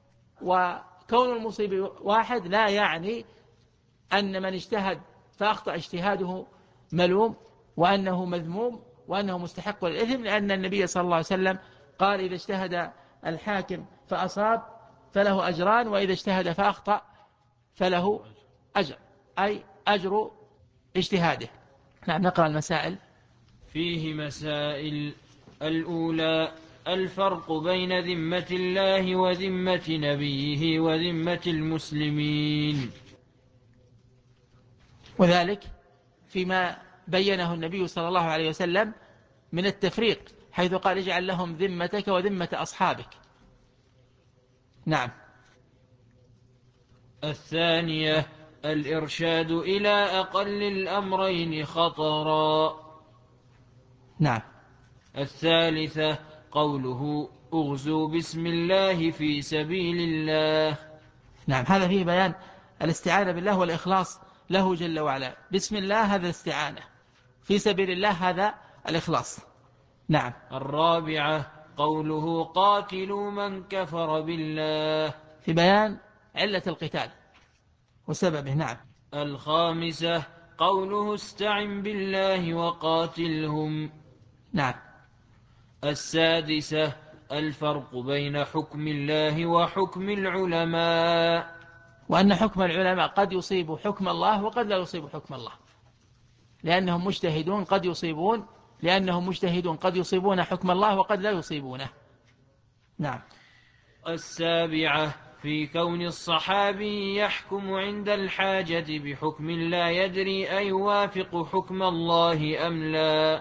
وكون المصيب واحد لا يعني أن من اجتهد فأخطأ اجتهاده ملوم وأنه مذموم وأنه مستحق للإثم، لأن النبي صلى الله عليه وسلم قال: إذا اجتهد الحاكم فأصاب فله أجران، وإذا اجتهد فأخطأ فله أجر، أي أجر اجتهاده. نعم، نقرأ المسائل. فيه مسائل. الأولى: الفرق بين ذمة الله وذمة نبيه وذمة المسلمين. وذلك فيما بينه النبي صلى الله عليه وسلم من التفريق، حيث قال: اجعل لهم ذمتك وذمة أصحابك. نعم. الثانية: الإرشاد إلى أقل الأمرين خطرا. نعم. الثالثة: قوله: اغزوا بسم الله في سبيل الله. نعم، هذا فيه بيان الاستعانة بالله والإخلاص له جل وعلا. بسم الله هذا الاستعانة، في سبيل الله هذا الإخلاص. نعم. الرابعة: قوله: قاتلوا من كفر بالله، في بيان علة القتال وسببه. نعم. الخامسة: قوله: استعن بالله وقاتلهم. نعم. السادسة: الفرق بين حكم الله وحكم العلماء، وأن حكم العلماء قد يصيب حكم الله وقد لا يصيب حكم الله، لأنهم مجتهدون قد يصيبون، لأنهم مجتهدون قد يصيبون حكم الله وقد لا يصيبونه. نعم. السابعة: في كون الصحابي يحكم عند الحاجة بحكم لا يدري أيوافق حكم الله أم لا.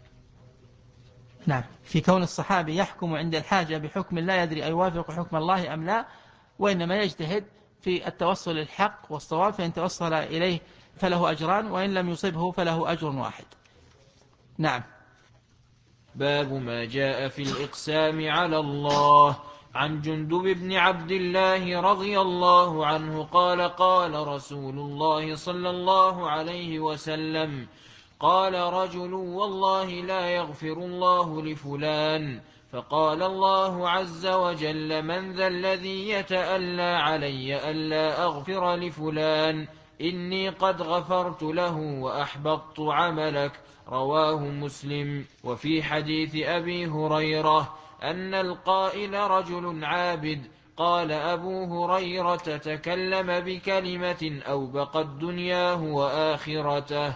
نعم، في كون الصحابي يحكم عند الحاجة بحكم لا يدري أيوافق حكم الله أم لا، وإنما يجتهد في التوصل للحق والصواب، فإن توصل إليه فله أجران، وإن لم يصبه فله أجر واحد. نعم. باب ما جاء في الإقسام على الله. عن جندب بن عبد الله رضي الله عنه قال: قال رسول الله صلى الله عليه وسلم: قال رجل: والله لا يغفر الله لفلان. فقال الله عز وجل: من ذا الذي يتألى علي ألا أغفر لفلان؟ إني قد غفرت له وأحبطت عملك. رواه مسلم. وفي حديث أبي هريرة أن القائل رجل عابد. قال أبو هريرة: تكلم بكلمة أوبقت دنياه وآخرته.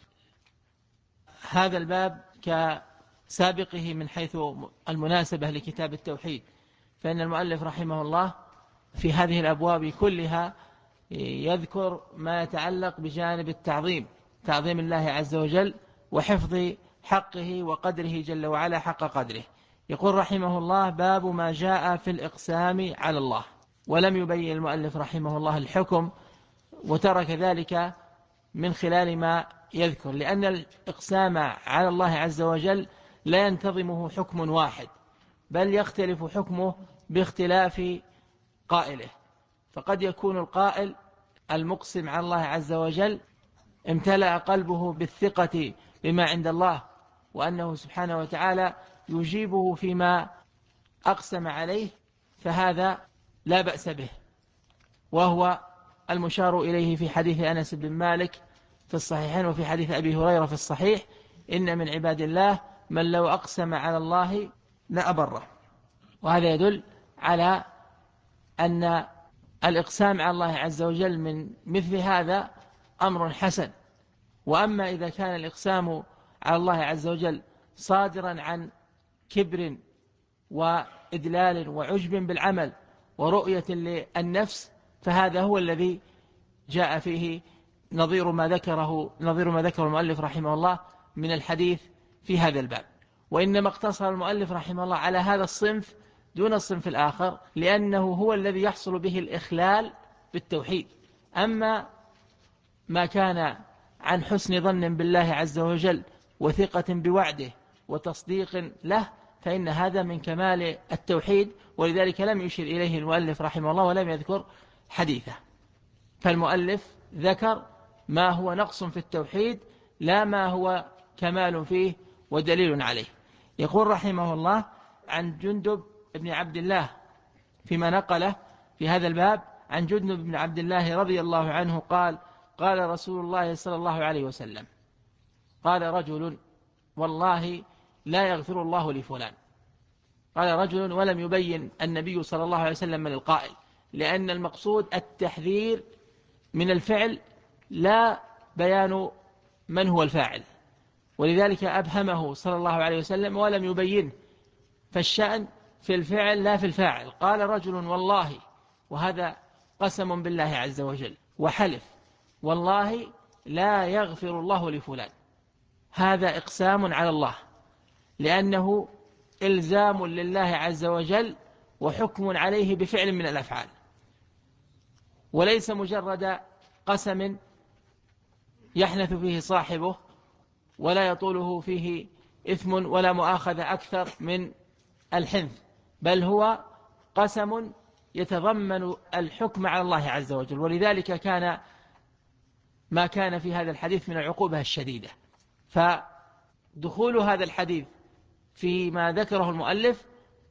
هذا الباب كسابقه من حيث المناسبة لكتاب التوحيد، فإن المؤلف رحمه الله في هذه الأبواب كلها يذكر ما يتعلق بجانب التعظيم، تعظيم الله عز وجل وحفظ حقه وقدره جل وعلا حق قدره. يقول رحمه الله: باب ما جاء في الإقسام على الله. ولم يبين المؤلف رحمه الله الحكم، وترك ذلك من خلال ما يذكر، لأن الإقسام على الله عز وجل لا ينتظمه حكم واحد، بل يختلف حكمه باختلاف قائله. فقد يكون القائل المقسم على الله عز وجل امتلأ قلبه بالثقة بما عند الله، وأنه سبحانه وتعالى يجيبه فيما أقسم عليه، فهذا لا بأس به، وهو المشار إليه في حديث أنس بن مالك في الصحيحين، وفي حديث أبي هريرة في الصحيح: إن من عباد الله من لو أقسم على الله لأبره. وهذا يدل على أن الإقسام على الله عز وجل من مثل هذا أمر حسن. وأما إذا كان الإقسام على الله عز وجل صادرا عن كبر وإدلال وعجب بالعمل ورؤية للنفس، فهذا هو الذي جاء فيه نظير ما ذكره المؤلف رحمه الله من الحديث في هذا الباب. وإنما اقتصر المؤلف رحمه الله على هذا الصنف دون الصنف الآخر، لأنه هو الذي يحصل به الإخلال بالتوحيد. أما ما كان عن حسن ظن بالله عز وجل وثقة بوعده وتصديق له، فإن هذا من كمال التوحيد، ولذلك لم يشر إليه المؤلف رحمه الله ولم يذكر حديثه. فالمؤلف ذكر ما هو نقص في التوحيد، لا ما هو كمال فيه ودليل عليه. يقول رحمه الله: عن جندب بن عبد الله، فيما نقله في هذا الباب عن جندب بن عبد الله رضي الله عنه قال: قال رسول الله صلى الله عليه وسلم: قال رجل: والله لا يغفر الله لفلان. قال رجل، ولم يبين النبي صلى الله عليه وسلم من القائل، لأن المقصود التحذير من الفعل لا بيان من هو الفاعل، ولذلك أبهمه صلى الله عليه وسلم ولم يبينه، فالشأن في الفعل لا في الفاعل. قال رجل: والله، وهذا قسم بالله عز وجل وحلف، والله لا يغفر الله لفلان. هذا إقسام على الله، لأنه إلزام لله عز وجل وحكم عليه بفعل من الأفعال، وليس مجرد قسم يحنث فيه صاحبه ولا يطوله فيه إثم ولا مؤاخذة أكثر من الحنث، بل هو قسم يتضمن الحكم على الله عز وجل. ولذلك كان ما كان في هذا الحديث من العقوبة الشديدة. فدخول هذا الحديث فيما ذكره المؤلف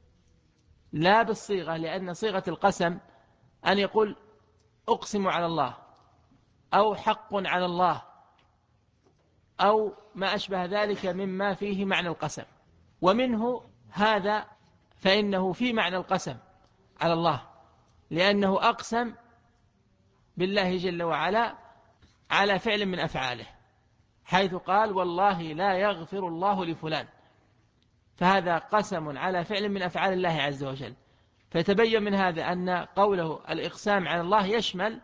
لا بالصيغة، لأن صيغة القسم أن يقول أقسم على الله أو حق على الله أو ما أشبه ذلك مما فيه معنى القسم، ومنه هذا فإنه في معنى القسم على الله، لأنه أقسم بالله جل وعلا على فعل من أفعاله، حيث قال: والله لا يغفر الله لفلان، فهذا قسم على فعل من أفعال الله عز وجل. فيتبين من هذا أن قوله الإقسام على الله يشمل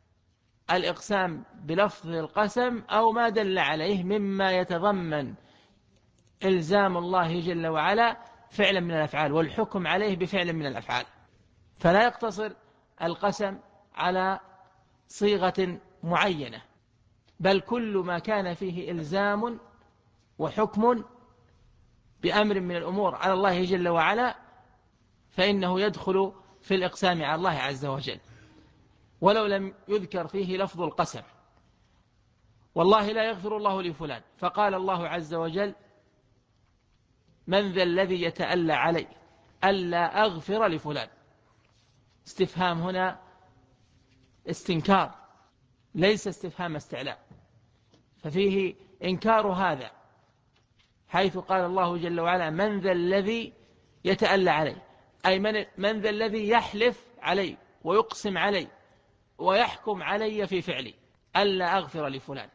الإقسام بلفظ القسم أو ما دل عليه مما يتضمن إلزام الله جل وعلا فعلا من الأفعال والحكم عليه بفعل من الأفعال. فلا يقتصر القسم على صيغة معينة، بل كل ما كان فيه إلزام وحكم بأمر من الأمور على الله جل وعلا فإنه يدخل في الإقسام على الله عز وجل، ولو لم يذكر فيه لفظ القسم. والله لا يغفر الله لفلان، فقال الله عز وجل: من ذا الذي يتألى علي ألا أغفر لفلان. استفهام هنا استنكار ليس استفهام استعلاء، ففيه إنكار هذا، حيث قال الله جل وعلا: من ذا الذي يتألى علي، أي من ذا الذي يحلف علي ويقسم علي ويحكم علي في فعلي ألا أغفر لفلان.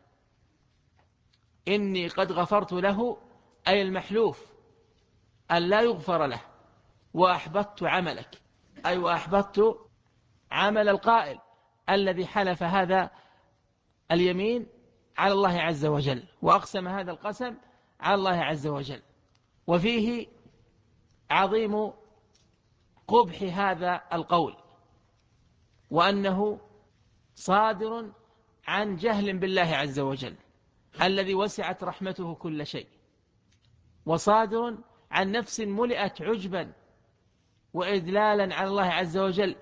إني قد غفرت له، أي المحلوف ألا يغفر له، وأحبطت عملك، أي وأحبطت عمل القائل الذي حلف هذا اليمين على الله عز وجل وأقسم هذا القسم على الله عز وجل. وفيه عظيم قبح هذا القول، وأنه صادر عن جهل بالله عز وجل الذي وسعت رحمته كل شيء، وصادر عن نفس ملئت عجبا وإدلالا على الله عز وجل،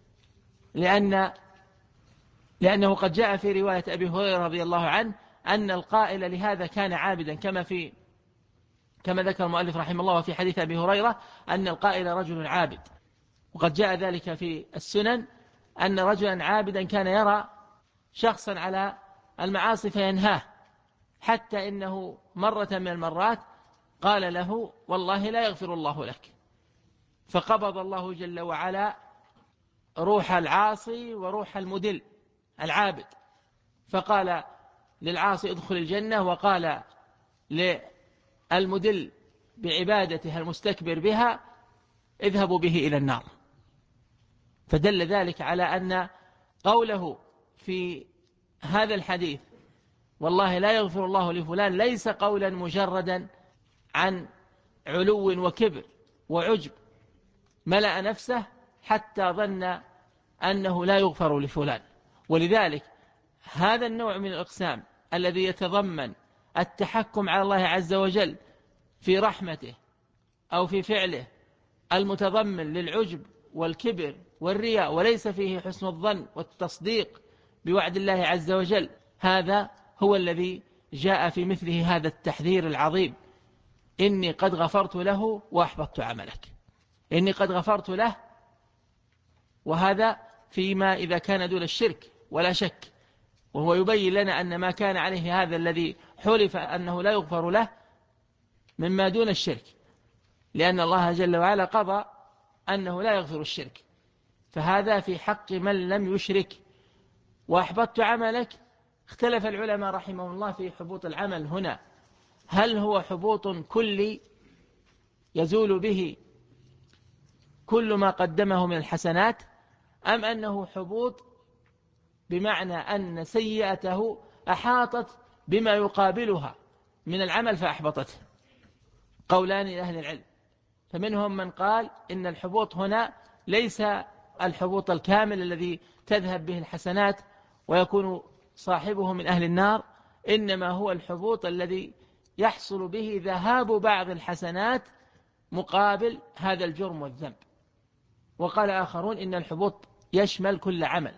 لأنه قد جاء في رواية أبي هريرة رضي الله عنه أن القائل لهذا كان عابدا، كما ذكر المؤلف رحمه الله وفي حديث أبي هريرة أن القائل رجل عابد. وقد جاء ذلك في السنن أن رجلا عابدا كان يرى شخصا على المعاصي فينهاه، حتى إنه مرة من المرات قال له والله لا يغفر الله لك، فقبض الله جل وعلا روح العاصي وروح المدل العابد، فقال للعاصي ادخل الجنة، وقال للمدل بعبادته المستكبر بها اذهبوا به إلى النار. فدل ذلك على أن قوله في هذا الحديث والله لا يغفر الله لفلان ليس قولا مجردا عن علو وكبر وعجب ملأ نفسه حتى ظن أنه لا يغفر لفلان. ولذلك هذا النوع من الإقسام الذي يتضمن التحكم على الله عز وجل في رحمته أو في فعله المتضمن للعجب والكبر والرياء، وليس فيه حسن الظن والتصديق بوعد الله عز وجل، هذا هو الذي جاء في مثله هذا التحذير العظيم: إني قد غفرت له وأحبطت عملك. إني قد غفرت له، وهذا فيما إذا كان دون الشرك ولا شك، وهو يبين لنا أن ما كان عليه هذا الذي حلف أنه لا يغفر له مما دون الشرك، لأن الله جل وعلا قضى أنه لا يغفر الشرك، فهذا في حق من لم يشرك. وأحبطت عملك، اختلف العلماء رحمه الله في حبوط العمل هنا، هل هو حبوط كلي يزول به كل ما قدمه من الحسنات، أم أنه حبوط بمعنى أن سيئته أحاطت بما يقابلها من العمل فأحبطته؟ قولان لأهل العلم، فمنهم من قال إن الحبوط هنا ليس الحبوط الكامل الذي تذهب به الحسنات ويكون صاحبه من أهل النار، إنما هو الحبوط الذي يحصل به ذهاب بعض الحسنات مقابل هذا الجرم والذنب. وقال آخرون إن الحبوط يشمل كل عمل،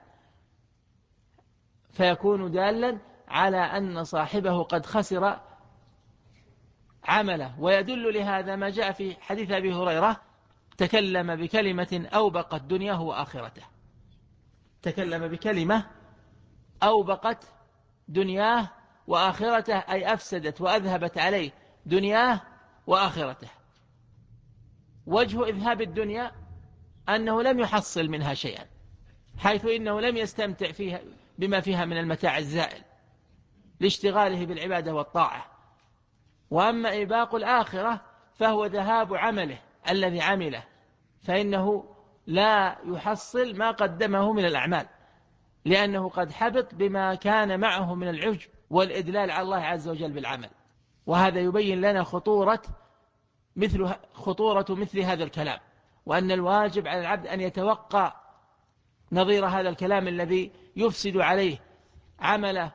فيكون دالا على أن صاحبه قد خسر عمله. ويدل لهذا ما جاء في حديث أبي هريرة: تكلم بكلمة أوبقت دنياه وآخرته. تكلم بكلمة أوبقت دنياه وآخرته، أي أفسدت وأذهبت عليه دنياه وآخرته. وجه إذهاب الدنيا أنه لم يحصل منها شيئا، حيث إنه لم يستمتع فيها بما فيها من المتاع الزائل لاشتغاله بالعبادة والطاعة. وأما إباق الآخرة فهو ذهاب عمله الذي عمله، فإنه لا يحصل ما قدمه من الأعمال، لأنه قد حبط بما كان معه من العجب والإدلال على الله عز وجل بالعمل. وهذا يبين لنا خطورة مثل هذا الكلام، وأن الواجب على العبد أن يتوقع نظير هذا الكلام الذي يفسد عليه عمله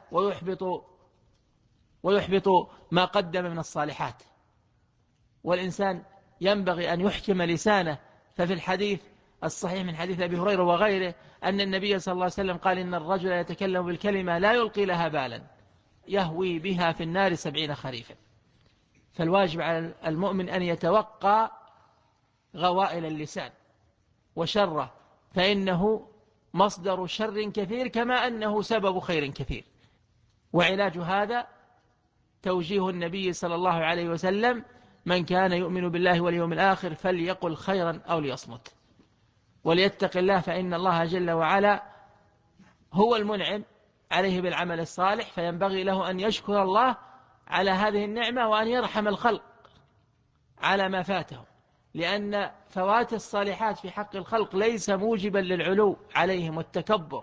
ويحبط ما قدم من الصالحات. والإنسان ينبغي أن يحكم لسانه. ففي الحديث الصحيح من حديث أبي هريرة وغيره أن النبي صلى الله عليه وسلم قال: إن الرجل يتكلم بالكلمة لا يلقي لها بالا يهوي بها في النار 70 خريفا. فالواجب على المؤمن أن يتوقع غوائل اللسان وشره، فإنه مصدر شر كثير كما أنه سبب خير كثير. وعلاج هذا توجيه النبي صلى الله عليه وسلم: من كان يؤمن بالله واليوم الآخر فليقل خيرا أو ليصمت، وليتق الله، فإن الله جل وعلا هو المنعم عليه بالعمل الصالح، فينبغي له أن يشكر الله على هذه النعمة وأن يرحم الخلق على ما فاتهم، لأن فوات الصالحات في حق الخلق ليس موجبا للعلو عليهم والتكبر،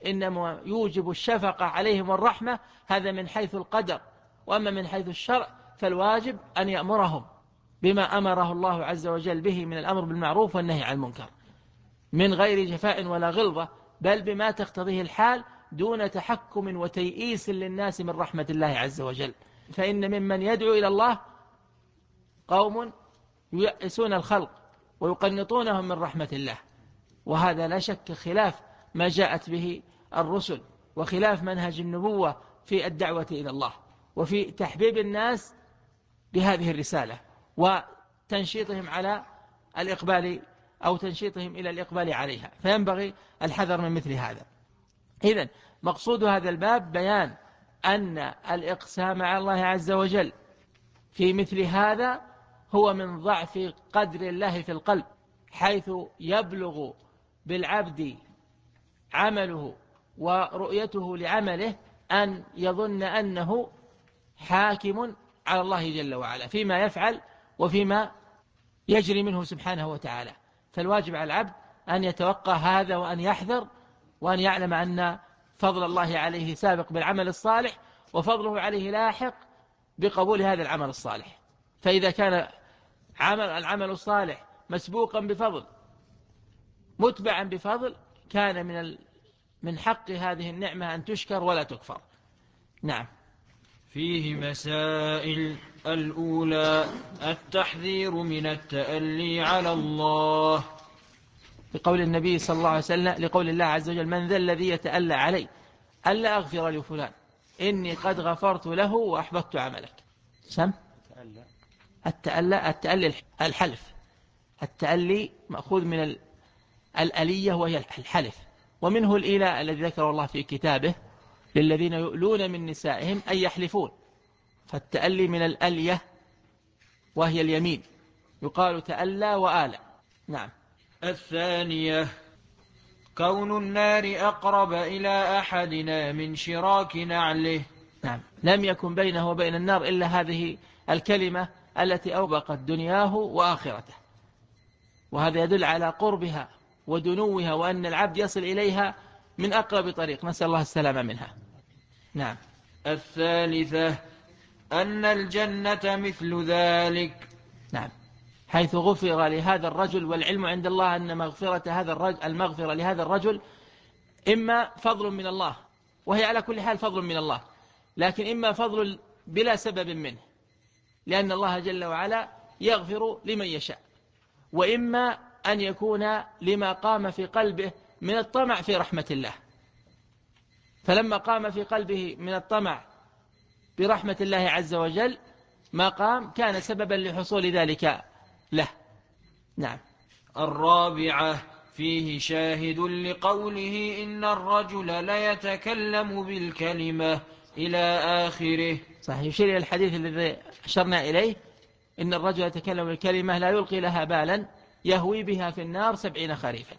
إنما يوجب الشفقة عليهم والرحمة، هذا من حيث القدر. وأما من حيث الشرع فالواجب أن يأمرهم بما أمره الله عز وجل به من الأمر بالمعروف والنهي عن المنكر، من غير جفاء ولا غلظة، بل بما تقتضيه الحال، دون تحكم وتيئيس للناس من رحمة الله عز وجل. فإن ممن يدعو إلى الله قوم ييئسون الخلق ويقنطونهم من رحمة الله، وهذا لا شك خلاف ما جاءت به الرسل، وخلاف منهج النبوة في الدعوة إلى الله، وفي تحبيب الناس بهذه الرسالة، وتنشيطهم على الإقبال أو تنشيطهم إلى الإقبال عليها. فينبغي الحذر من مثل هذا. إذن مقصود هذا الباب بيان أن الإقسام على الله عز وجل في مثل هذا هو من ضعف قدر الله في القلب، حيث يبلغ بالعبد عمله ورؤيته لعمله أن يظن أنه حاكم على الله جل وعلا فيما يفعل وفيما يجري منه سبحانه وتعالى. فالواجب على العبد أن يتوقع هذا، وأن يحذر، وأن يعلم أن فضل الله عليه سابق بالعمل الصالح، وفضله عليه لاحق بقبول هذا العمل الصالح. فإذا كان العمل الصالح مسبوقا بفضل متبعا بفضل، كان من حق هذه النعمة أن تشكر ولا تكفر. نعم. فيه مسائل. الأولى التحذير من التألي على الله، لقول النبي صلى الله عليه وسلم، لقول الله عز وجل: من ذا الذي يتألى علي ألا أغفر لفلان إني قد غفرت له وأحبطت عملك. سم التألي الحلف. التألي مأخوذ من الألية وهي الحلف، ومنه الإيلاء الذي ذكر الله في كتابه للذين يؤلون من نسائهم أن يحلفون. فالتألي من الألية وهي اليمين، يقال تألى وآلى. نعم. الثانية كون النار أقرب إلى أحدنا من شراك نعله. نعم. لم يكن بينه وبين النار إلا هذه الكلمة التي أوبقت دنياه وآخرته، وهذا يدل على قربها ودنوها، وأن العبد يصل إليها من أقرب طريق، نسأل الله السلامة منها. نعم. الثالثة أن الجنة مثل ذلك. نعم. حيث غفر لهذا الرجل، والعلم عند الله أن المغفرة لهذا الرجل إما فضل من الله، وهي على كل حال فضل من الله، لكن إما فضل بلا سبب منه لأن الله جل وعلا يغفر لمن يشاء، وإما أن يكون لما قام في قلبه من الطمع في رحمة الله، فلما قام في قلبه من الطمع برحمة الله عز وجل ما قام كان سببا لحصول ذلك له. نعم. الرابعة فيه شاهد لقوله إن الرجل ليتكلم بالكلمة إلى آخره. صحيح. يشير إلى الحديث الذي أشرنا إليه: إن الرجل يتكلم بالكلمة لا يلقي لها بالا يهوي بها في النار 70 خريفا.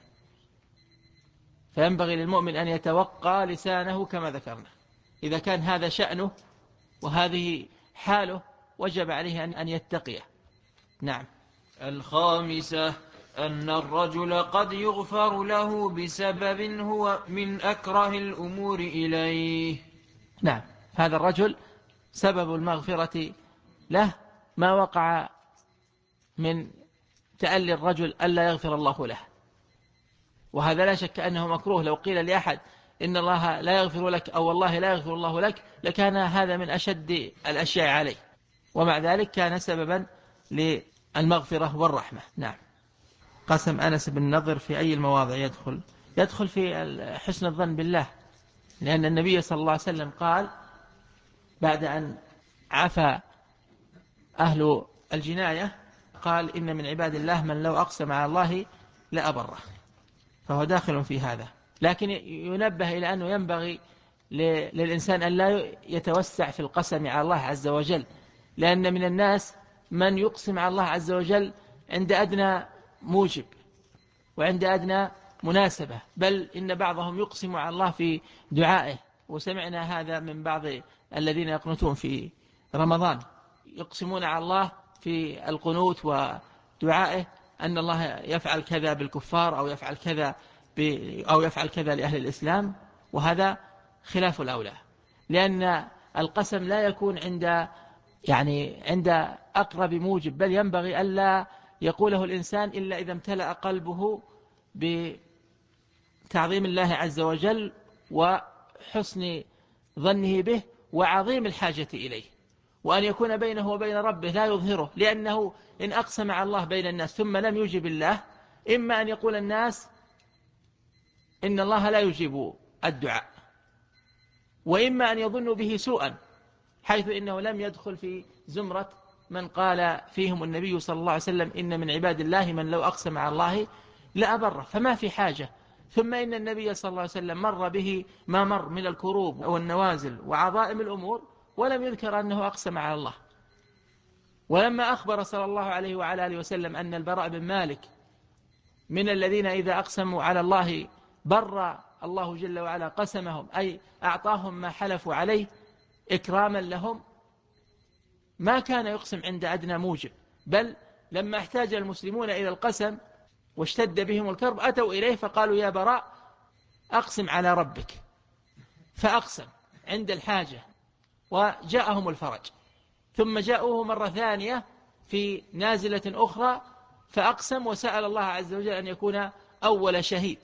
فينبغي للمؤمن أن يتوقى لسانه كما ذكرنا. إذا كان هذا شأنه وهذه حاله وجب عليه أن يتقيه. نعم. الخامسة أن الرجل قد يغفر له بسبب هو من أكره الأمور إليه. نعم. هذا الرجل سبب المغفرة له ما وقع من تألي الرجل ألا يغفر الله له، وهذا لا شك أنه مكروه. لو قيل لأحد إن الله لا يغفر لك أو والله لا يغفر الله لك لكان هذا من أشد الأشياء عليه، ومع ذلك كان سببا للمغفرة والرحمة. نعم. قسم أنس بن نضر في أي المواضع يدخل في حسن الظن بالله، لأن النبي صلى الله عليه وسلم قال بعد أن عفى أهل الجناية قال: إن من عباد الله من لو أقسم على الله لأبره، فهو داخل في هذا. لكن ينبه إلى أنه ينبغي للإنسان أن لا يتوسع في القسم على الله عز وجل، لأن من الناس من يقسم على الله عز وجل عند أدنى موجب وعند أدنى مناسبة، بل إن بعضهم يقسم على الله في دعائه، وسمعنا هذا من بعض الذين يقنتون في رمضان، يقسمون على الله في القنوت ودعائه أن الله يفعل كذا بالكفار أو يفعل كذا لأهل الإسلام، وهذا خلاف الأولى، لأن القسم لا يكون عند أقرب موجب، بل ينبغي ألا يقوله الإنسان إلا إذا امتلأ قلبه بتعظيم الله عز وجل وحسن ظنه به وعظيم الحاجة إليه، وأن يكون بينه وبين ربه لا يظهره، لأنه إن أقسم على الله بين الناس ثم لم يجب الله، إما أن يقول الناس إن الله لا يجيب الدعاء، وإما أن يظنوا به سوءا، حيث إنه لم يدخل في زمرة من قال فيهم النبي صلى الله عليه وسلم إن من عباد الله من لو أقسم على الله لأبره، فما في حاجة. ثم إن النبي صلى الله عليه وسلم مر به ما مر من الكروب والنوازل وعظائم الأمور ولم يذكر أنه أقسم على الله. ولما أخبر صلى الله عليه وعلى آله وسلم أن البراء بن مالك من الذين إذا أقسموا على الله بر الله جل وعلا قسمهم، أي أعطاهم ما حلفوا عليه إكراما لهم، ما كان يقسم عند أدنى موجب، بل لما احتاج المسلمون إلى القسم واشتد بهم الكرب أتوا إليه فقالوا يا براء أقسم على ربك، فأقسم عند الحاجة وجاءهم الفرج. ثم جاءوه مرة ثانية في نازلة أخرى فأقسم وسأل الله عز وجل أن يكون أول شهيد،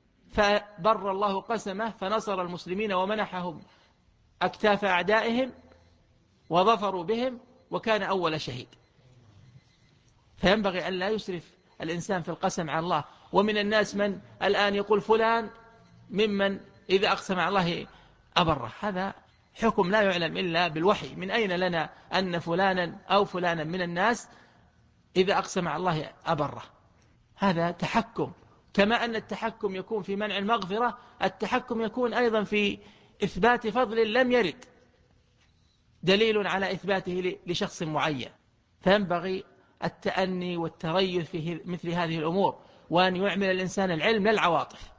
فبر الله قسمه فنصر المسلمين ومنحهم أكتاف أعدائهم وظفروا بهم وكان أول شهيد. فينبغي أن لا يسرف الإنسان في القسم على الله. ومن الناس من الآن يقول فلان ممن إذا أقسم على الله أبره، هذا حكم لا يعلم إلا بالوحي. من أين لنا أن فلانا أو فلانا من الناس إذا أقسم على الله أبره؟ هذا تحكم. كما أن التحكم يكون في منع المغفرة، التحكم يكون أيضا في إثبات فضل لم يرد دليل على إثباته لشخص معين. فينبغي التأني والتريث في مثل هذه الأمور، وأن يعمل الإنسان العلم للعواطف.